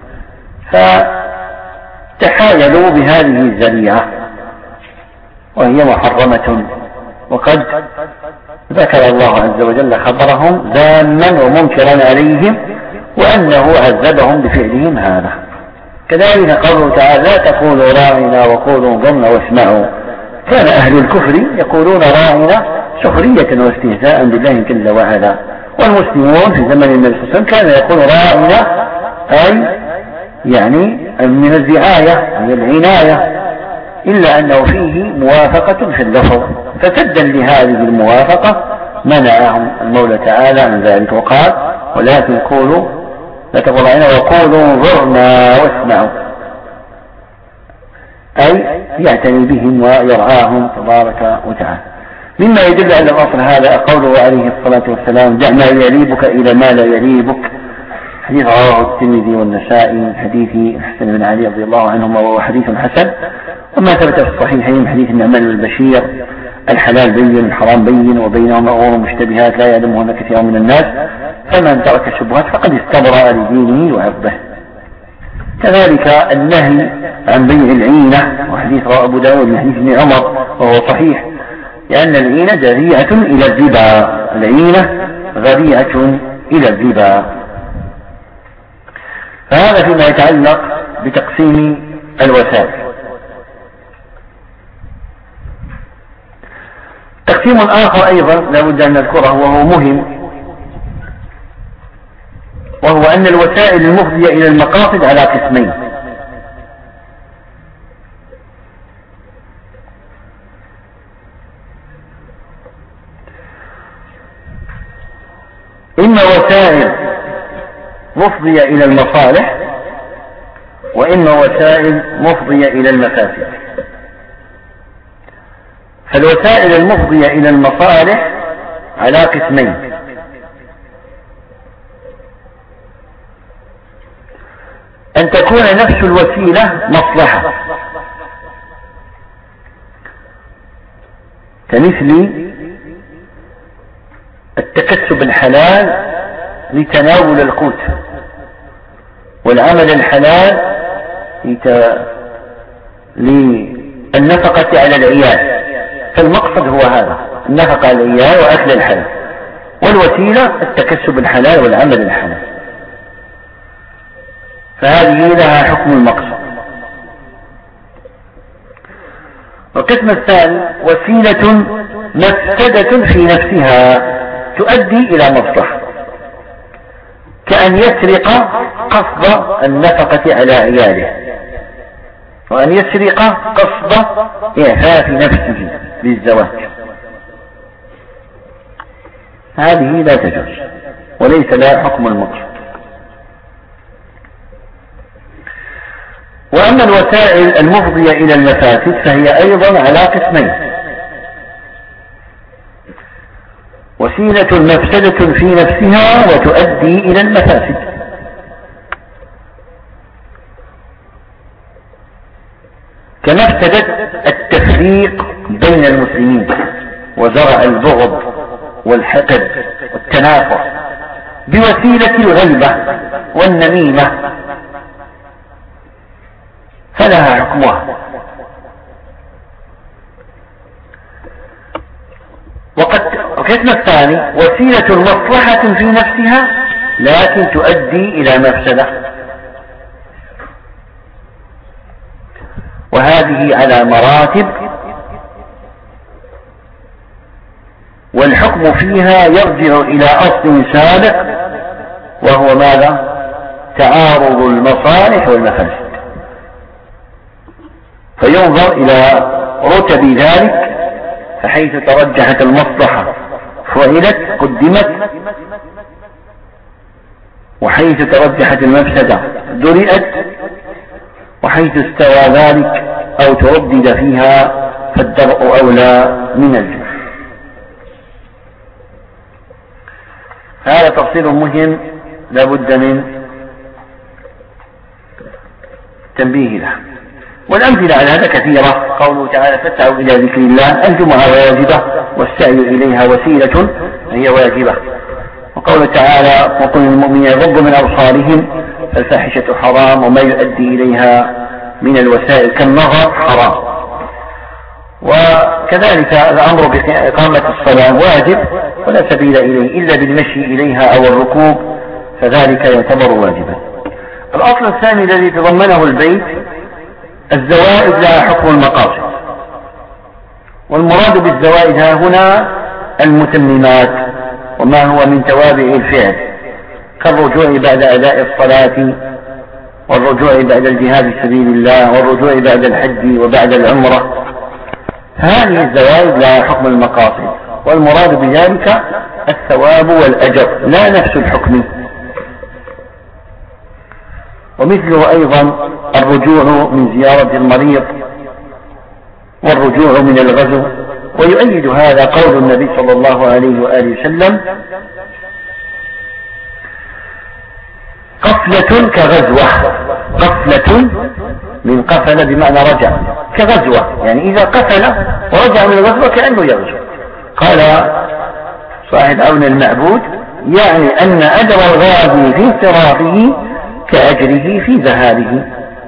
فتحايلوا بهذه الذريعة وهي محرمة، وقد ذكر الله عز وجل خبرهم ذاما ومنكرا عليهم وأنه عذبهم بفعلهم هذا. كذلك قوله تعالى: لا تقولوا راعنا وقولوا انظرنا واسمعوا. كان أهل الكفر يقولون راعنا سخرية واستهزاء بالله جل وعلا، والمسلمون في زمن النبي صلى الله عليه وسلم كان يقول راعنا أي يعني من الرعاية من العناية، إلا أنه فيه موافقة في اللفظ، فسدا لهذه الموافقة منعهم المولى تعالى عن ذلك وقال: ولكن قولوا لا تقولوا راعنا وقولوا انظرنا واسمعوا، أي يعتني بهم ويرعاهم تبارك وتعالى. مما يدل على الأصل هذا قوله عليه الصلاة والسلام: دع ما يريبك إلى ما لا يريبك، حديث رواه الترمذي والنسائي حديث الحسن بن علي رضي الله عنهما وهو حديث حسن. وما ثبت في الصحيحين حديث النعمان بن بشير: الحلال بين الحرام بين وبينهما أمور مشتبهات لا يعلمهن كثير من الناس فمن ترك الشبهات فقد استبرأ لدينه وعرضه. كذلك النهي عن بيع العينة، وحديث رواه أبو داود من حديث ابن عمر وهو صحيح، لأن العينة ذريعة إلى الربا، العينة ذريعة إلى الربا. فهذا فيما يتعلق بتقسيم الوسائل. تقسيم آخر أيضا لا بد أن نذكره وهو مهم، وهو أن الوسائل المفضية إلى المقاصد على قسمين: إما وسائل مفضية إلى المصالح، وإما وسائل مفضية إلى المفاسد. فالوسائل المفضية إلى المصالح على قسمين: أن تكون نفس الوسيلة مصلحة، كمثل التكسب الحلال لتناول القوت، والعمل الحلال للنفقة على العيال، فالمقصد هو هذا: النفقة على العيال وأكل الحلال، والوسيلة التكسب الحلال والعمل الحلال، فهذه لها حكم المقصد. والقسم الثاني وسيلة مفسدة في نفسها تؤدي إلى مصلحة، كأن يسرق قصد النفقة على عياله، وأن يسرق قصد إعفاف نفسه للزواج، هذه لا تجوز وليس لها حكم المقصد. وأما الوسائل المفضية إلى المفاسد فهي أيضا على قسمين: وسيلة مفسدة في نفسها وتؤدي إلى المفاسد، كمفسدة التفريق بين المسلمين وزرع البغض والحقد والتنافر بوسيلة الغيبة والنميمة، فلها حكمها. وقد القسم الثاني وسيلة مصلحة في نفسها لكن تؤدي إلى مفسدة، وهذه على مراتب، والحكم فيها يرجع إلى أصل سابق وهو ماذا؟ تعارض المصالح والمفاسد، فينظر إلى رتب ذلك، فحيث ترجحت المصلحة فعلت قدمت، وحيث ترجحت المفسدة درئت، وحيث استوى ذلك أو تردد فيها فالدرء أولى من الجمع. هذا تفصيل مهم لا بد من تنبيه له. والأمثلة على هذا كثيرة. قوله تعالى فاسعوا إلى ذكر الله، الجمعة واجبة والسعي إليها وسيلة هي واجبة. وقوله تعالى وقل للمؤمنين يغضوا من أبصارهم فالفاحشة حرام وما يؤدي إليها من الوسائل كالنظر حرام. وكذلك الأمر بإقامة الصلاة واجب ولا سبيل إليه إلا بالمشي إليها أو الركوب، فذلك يعتبر واجبا. الأصل الثاني الذي تضمنه البيت الزوائد لها حكم المقاصد، والمراد بالزوائد ها هنا المتممات وما هو من توابع الفعل كالرجوع بعد أداء الصلاة، والرجوع بعد الجهاد في سبيل الله، والرجوع بعد الحج وبعد العمرة. هذه الزوائد لها حكم المقاصد، والمراد بذلك الثواب والأجر لا نفس الحكم. ومثله أيضا الرجوع من زيارة المريض والرجوع من الغزو. ويؤيد هذا قول النبي صلى الله عليه وآله وسلم قفلة كغزوة. قفلة من قفل بمعنى رجع، كغزوة يعني إذا قفل ورجع من الغزوة كأنه يغزو. قال صاحب عون المعبود يعني أن أجر الغازي في انصرافه كأجره في ذهابه،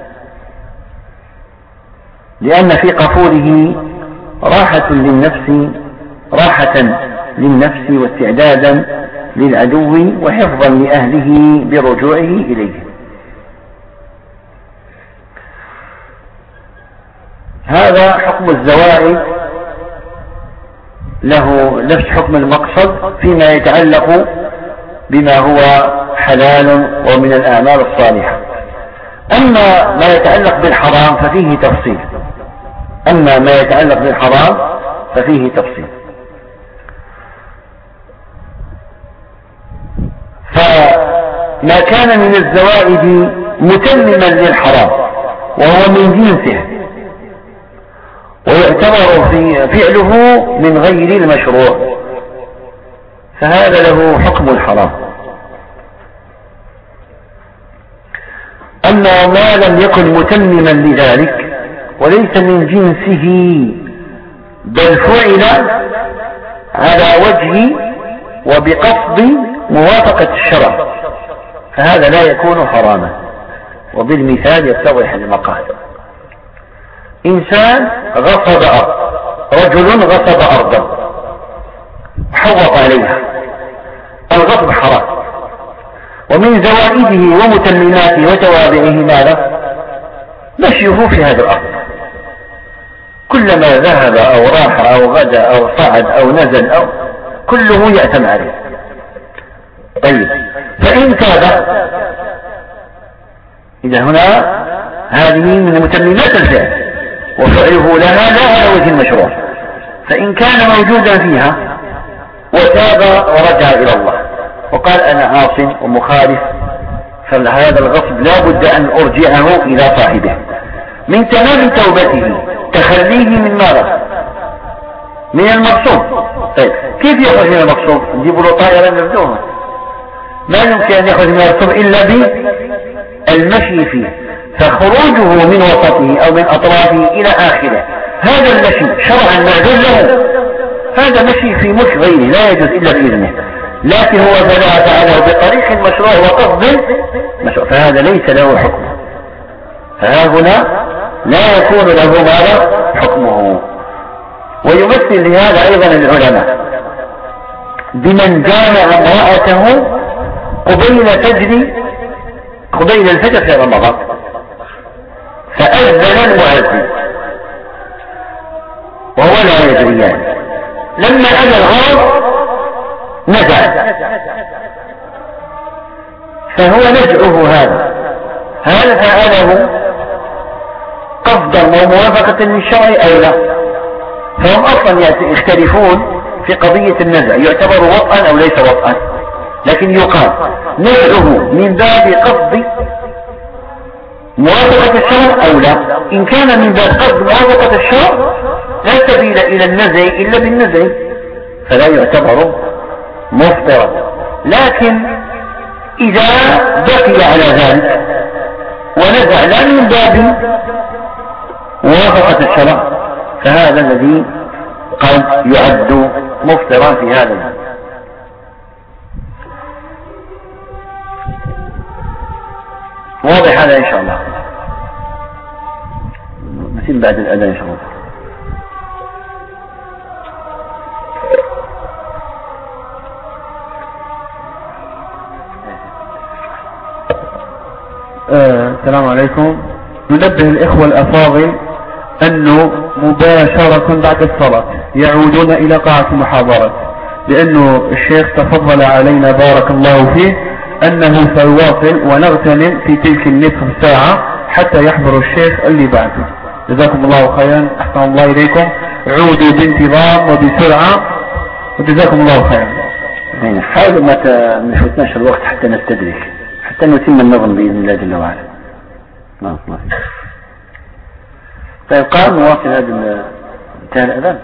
لأن في قفوله راحة للنفس راحة للنفس واستعدادا للعدو وحفظا لأهله برجوعه إليه. هذا حكم الزوائد له نفس حكم المقصد فيما يتعلق بما هو حلال ومن الأعمال الصالحة. أما ما يتعلق بالحرام ففيه تفصيل أما ما يتعلق بالحرام ففيه تفصيل فما كان من الزوائد متمما للحرام وهو من جنسه ويعتبر في فعله من غير المشروع فهذا له حكم الحرام. أما ما لم يكن متمما لذلك وليس من جنسه بل فعل على وجه وبقصد موافقة الشرع فهذا لا يكون حراما. وبالمثال يتضح المقال. إنسان غصب أرض، رجل غصب أرضا حوط عليها، الغصب حرام. ومن زوائده ومتمماته وتوابعه ماذا؟ مشيه في هذا الأرض، كلما ذهب أو راح أو غدا أو صعد أو نزل أو كله يأتم عليه. طيب فإن تاب إذا هنا هذه من متممات الفعل وفعله لها لا على وجه المشروع. فإن كان موجودا فيها وتاب ورجع إلى الله وقال أنا عاص ومخالف فهذا الغصب لا بد أن أرجعه إلى صاحبه. من تمام توبته تخليه من ماذا؟ من المغصوب. طيب كيف يخرج من المغصوب؟ نجيب له طائرة نبدوها؟ ما يمكن أن يخرج من المغصوب إلا بالمشي فيه. فخروجه من وسطه أو من أطرافه إلى آخره هذا المشي شرعا معذور له، هذا مشي في ملك غيره لا يجوز إلا بإذنه، لكن هو فلا فعله بطريق مشروع وقصد مشروع فهذا ليس له حكم. فها هنا لا يكون له ماذا؟ حكمه. ويمثل لهذا أيضا العلماء بمن جامع امرأته قبيل فجر قبيل الفجر في رمضان فأذن المؤذن وهو لا يدريان، لما أذن الغرض نزع فهو نزعه هذا هل فعله قصدا وموافقة للشرع أو لا؟ فهم أصلا يختلفون في قضية النزع يعتبر وطئا أو ليس وطئا؟ لكن يقال نزعه من باب قصد موافقة الشرع أو لا. إن كان من باب قصد موافقة الشرع لا سبيل إلى النزع إلا بالنزع فلا يعتبر مفطرا. لكن إذا بقي على ذلك ونزع لا من باب موافقة الشرع فهذا الذي قد يعد مفطرا في هذا الباب. واضح هذا إن شاء الله. نسيب بعد الأذان إن شاء الله. آه، السلام عليكم. ننبه الإخوة الأفاضل أنه مباشرة بعد الصلاة يعودون إلى قاعة المحاضرة، لأنه الشيخ تفضل علينا بارك الله فيه أنه سيواصل ونغتنم في تلك النصف ساعة حتى يحضر الشيخ اللي بعده. جزاكم الله خيرا، أحسن الله إليكم، عودوا بانتظام وبسرعة وجزاكم الله خيرا. حاولوا ما نفوتناش الوقت حتى نستدرك حتى نتم النظم بإذن الله جل وعلا. نعم نعم. طيب قال نواصل هذا انتهى الأذان.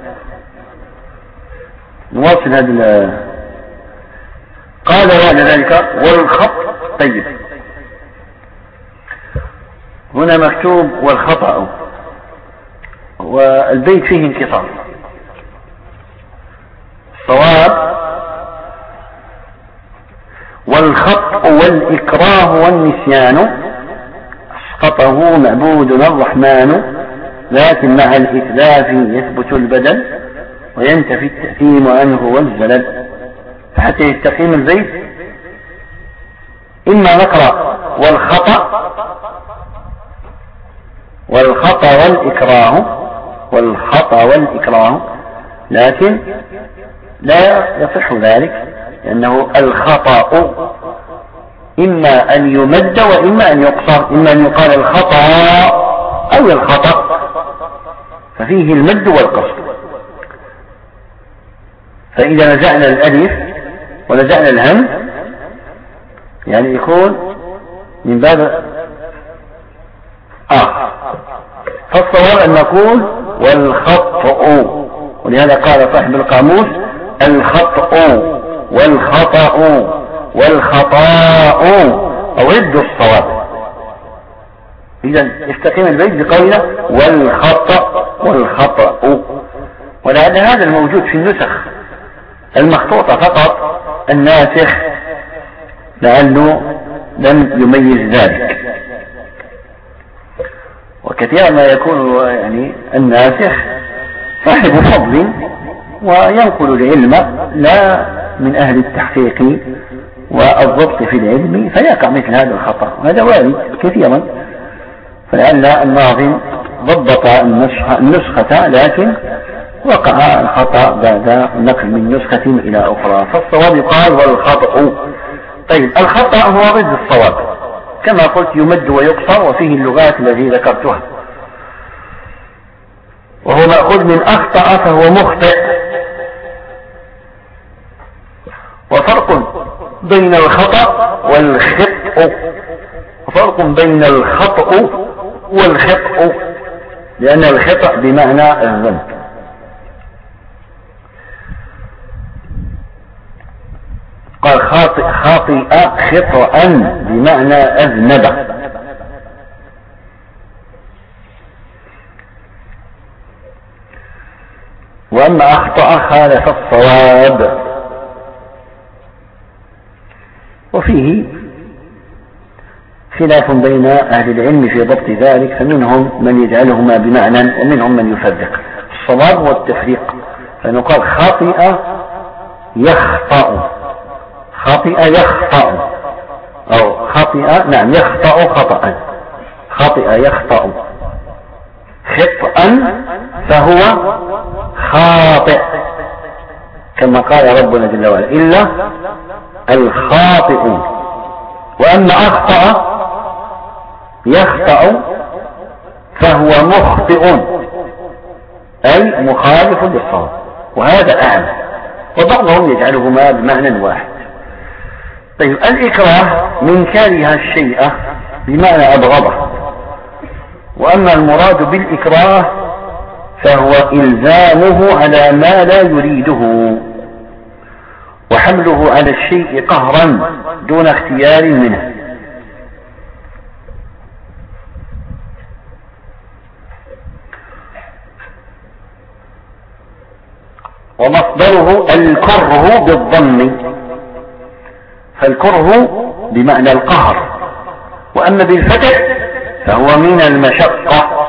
نواصل هذا. قال بعد ذلك والخط. طيب هنا مكتوب والخطأ والبيت فيه انقطاع. الصواب والخط والإكراه والنسيان اسقطه معبودنا الرحمن، لكن مع الإتلاف يثبت البدل وينتفي التأثيم عنه والزلل. فحتى يستقيم البيت إما نقرأ والخطأ والخطأ والإكراه والخطأ والإكراه، لكن لا يصح ذلك لأنه الخطأ إما أن يمد وإما أن يقصر، إما أن يقال الخطأ أو الخطأ ففيه المد والقصر. فإذا نزعنا الألف ونزعنا الهم يعني يكون من باب آه فالصواب أن نقول والخطأ، ولهذا قال صاحب القاموس الخطأ والخطأ والخطاء أو ضد الصواب. إذا استقيم البيت بقولنا والخطأ والخطأ. ولعل هذا الموجود في النسخ المخطوطة فقط، الناسخ لعله لم يميز ذلك. وكثيرا ما يكون يعني الناسخ صاحب فضل وينقل العلم لا من أهل التحقيق والضبط في العلم فيقع مثل هذا الخطأ، وهذا وارد كثيرا. فلعل الناظم ضبط النسخة لكن وقع الخطأ بعد النقل من نسخة إلى أخرى، فالصواب يقال والخطأ. طيب الخطأ هو ضد الصواب كما قلت يمد ويقصر، وفيه اللغات التي ذكرتها، وهو مأخوذ من أخطأ فهو مخطئ. وفرق بين الخطأ والخطأ وفرق بين الخطأ والخطأ لأن الخطأ بمعنى الذنب. قال خاطئ خاطئ خطأ بمعنى أذنب. وأما أخطأ خالف الصواب. وفيه خلاف بين أهل العلم في ضبط ذلك، فمنهم من يجعلهما بمعنى ومنهم من يفرق. الصواب هو التفريق، فنقال خاطئ يخطأ، خاطئ يخطأ أو خاطئ نعم يخطأ خطأ، خاطئ يخطأ خطأ فهو خاطئ كما قال ربنا جل وعلا إلا الخاطئون. وأما أخطأ يخطأ فهو مخطئ أي مخالف للصواب، وهذا أعلى وبعضهم يجعلهما بمعنى واحد. طيب الإكراه من كره الشيء بمعنى أبغضه، وأما المراد بالإكراه فهو إلزامه على ما لا يريده وحمله على الشيء قهرا دون اختيار منه. ومصدره الكره بالضم، فالكره بمعنى القهر، وأما بالفتح فهو من المشقة.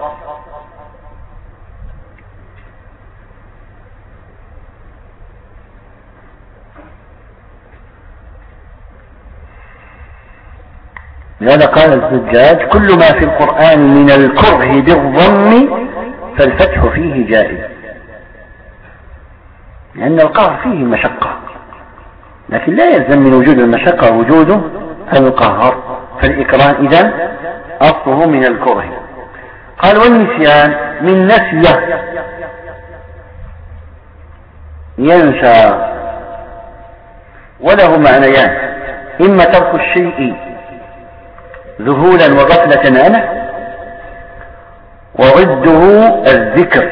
لهذا قال الزجاج: كل ما في القرآن من الكره بالضم فالفتح فيه جائز، لأن القهر فيه مشقة، لكن لا يلزم من وجود المشقة وجود القهر، فالإكراه إذن أصله من الكره. قال: والنسيان من نسيه ينسى، وله معنيان: إما ترك الشيء ذهولا وغفلة عنه، وضده الذكر،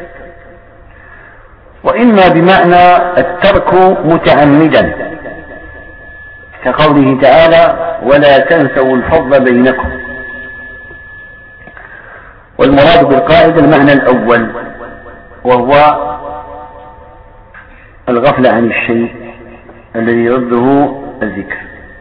وإما بمعنى الترك متعمدا، كقوله تعالى: ولا تنسوا الفضل بينكم. والمراد بالقاعدة المعنى الأول، وهو الغفلة عن الشيء الذي يرده الذكر.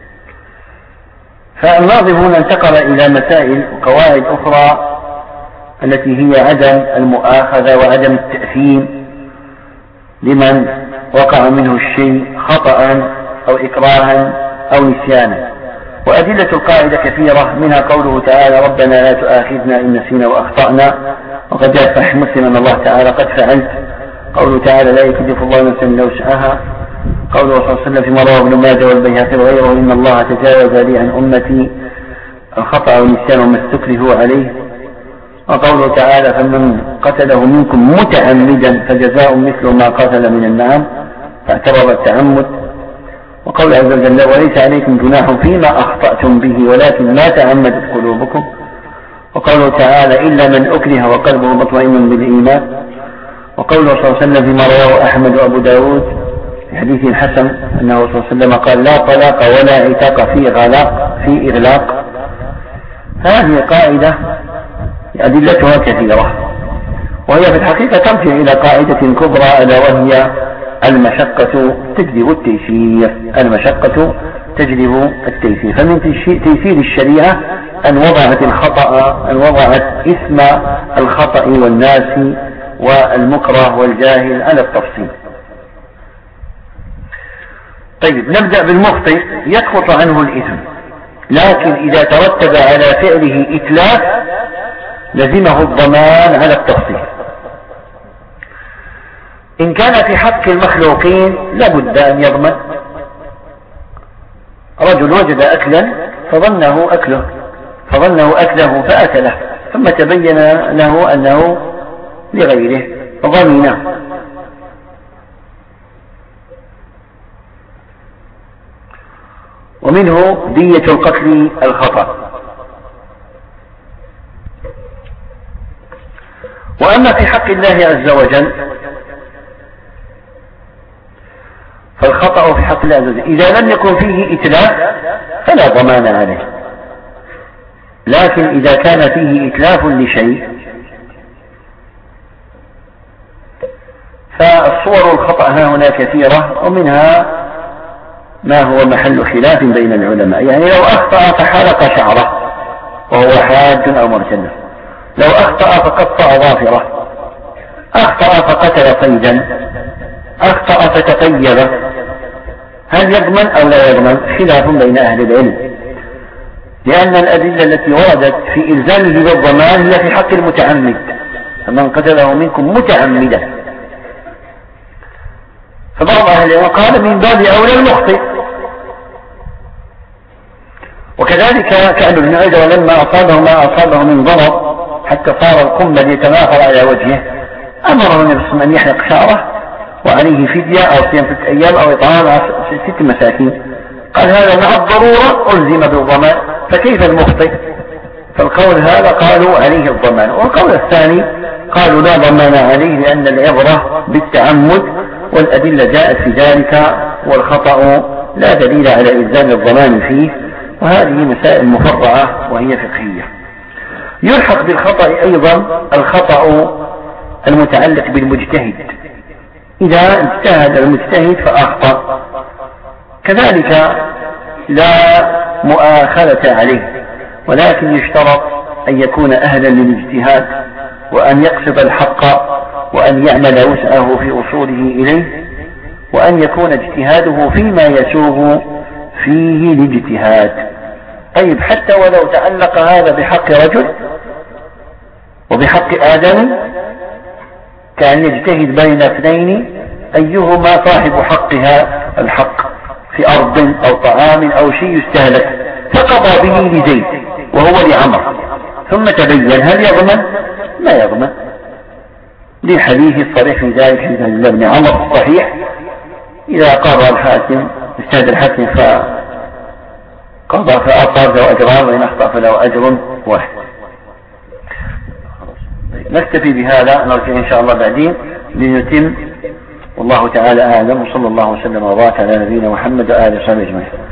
فالناظم هنا انتقل إلى مسائل وقواعد أخرى التي هي عدم المؤاخذة وعدم التأثيم لمن وقع منه الشيء خطأ أو إكراها أو نسيانا. وأدلة القاعدة كثيرة، منها قوله تعالى: ربنا لا تؤاخذنا إن نسينا وأخطأنا، وقد جاء صحيح مسلم أن الله تعالى قد فعلت. قوله تعالى: لا يكلف الله نفسا إلا وسعها. قوله صلى الله عليه وسلم فيما رواه ابن ماجه والبيهقي وغيره: إن الله تجاوز لي عن أمتي الخطأ والنسيان وما استكرهوا عليه. وقوله تعالى: فمن قتله منكم متعمدا فجزاء مثل ما قتل من النعم، فاعتبر التعمد. وقول عز وجل: وليس عليكم جناح فيما أخطأتم به ولكن ما تعمدت قلوبكم. وقوله تعالى: إلا من أكره وقلبه مطمئن بالإيمان. وقوله صلى الله عليه وسلم فيما رواه أحمد وأبو داود في حديث حسن أنه صلى الله عليه وسلم قال: لا طلاق ولا عتاق في غلاق في إغلاق. هذه قاعدة أدلتها كثيرة، وهي في الحقيقة ترجع إلى قاعدة كبرى، ألا وهي المشقة تجلب التيسير. المشقة تجلب التيسير. فمن تيسير الشريعة أن وضعت الخطأ أن وضعت اسم الخطأ والناس والمكره والجاهل على التفصيل. طيب، نبدأ بالمخطئ يسقط عنه الإثم، لكن إذا ترتب على فعله إتلاف لزمه الضمان على التفصيل. إن كان في حق المخلوقين لابد أن يضمن. رجل وجد أكلا فظنه أكله فظنه أكله فأكله، ثم تبين له أنه لغيره ضمنه. ومنه دية القتل الخطأ. وأما في حق الله عز وجل فالخطأ في حق الله عز وجل إذا لم يكن فيه إتلاف فلا ضمان عليه، لكن إذا كان فيه إتلاف لشيء فالصور الخطأ ها هنا كثيرة، ومنها ما هو محل خلاف بين العلماء. يعني لو أخطأ فحلق شعره وهو حاج أو مرتد، لو أخطأ فقطع ظافره، أخطأ فقتل صيدا، أخطأ فتطيب، هل يضمن أو لا يضمن؟ خلاف بين أهل العلم، لأن الأدلة التي وردت في إلزامه بالضمان هي في حق المتعمد، فمن قتله منكم متعمدا. فبعض أهل العلم قال من باب أولى المخطئ. وكذلك كعب بن عجرة لما أصابه ما أصابه من ضرر حتى صار القنبل يتناثر على وجهه، أمره النبي صلى الله عليه وسلم أن يحلق شعره وعليه فدية أو صيام ستة أيام أو إطعام ست مساكين. قال هذا مع الضرورة ألزم بالضمان، فكيف المخطئ؟ فالقول هذا قالوا عليه الضمان. والقول الثاني قالوا لا ضمان عليه لأن العبرة بالتعمد والأدلة جاءت في ذلك، والخطأ لا دليل على إلزام الضمان فيه. وهذه مسائل مفرعة وهي فقهية. يلحق بالخطأ أيضا الخطأ المتعلق بالمجتهد، إذا اجتهد المجتهد فأخطأ كذلك لا مؤاخذة عليه، ولكن يشترط أن يكون أهلا للاجتهاد وأن يقصد الحق وأن يعمل وسعه في وصوله إليه، وأن يكون اجتهاده فيما يسوغ فيه الاجتهاد. طيب حتى ولو تعلق هذا بحق رجل وبحق آدم، كأن يجتهد بين اثنين أيهما صاحب حقها الحق في أرض أو طعام أو شيء يستهلك، فقضى به لزيد وهو لعمر، ثم تبين هل يضمن؟ لا يضمن، لحديث الصريح في ذلك حديث عبد الله بن عمر الصحيح: إذا قرر الحاكم اجتهد الحاكم فقضى فأصاب له أجران، وإن أخطأ فله أجر واحد. نكتفي بهذا، نرجع إن شاء الله بعدين لنتم. والله تعالى أعلم، وصلى الله وسلم وبارك على نبينا محمد وآله وصحبه أجمعين.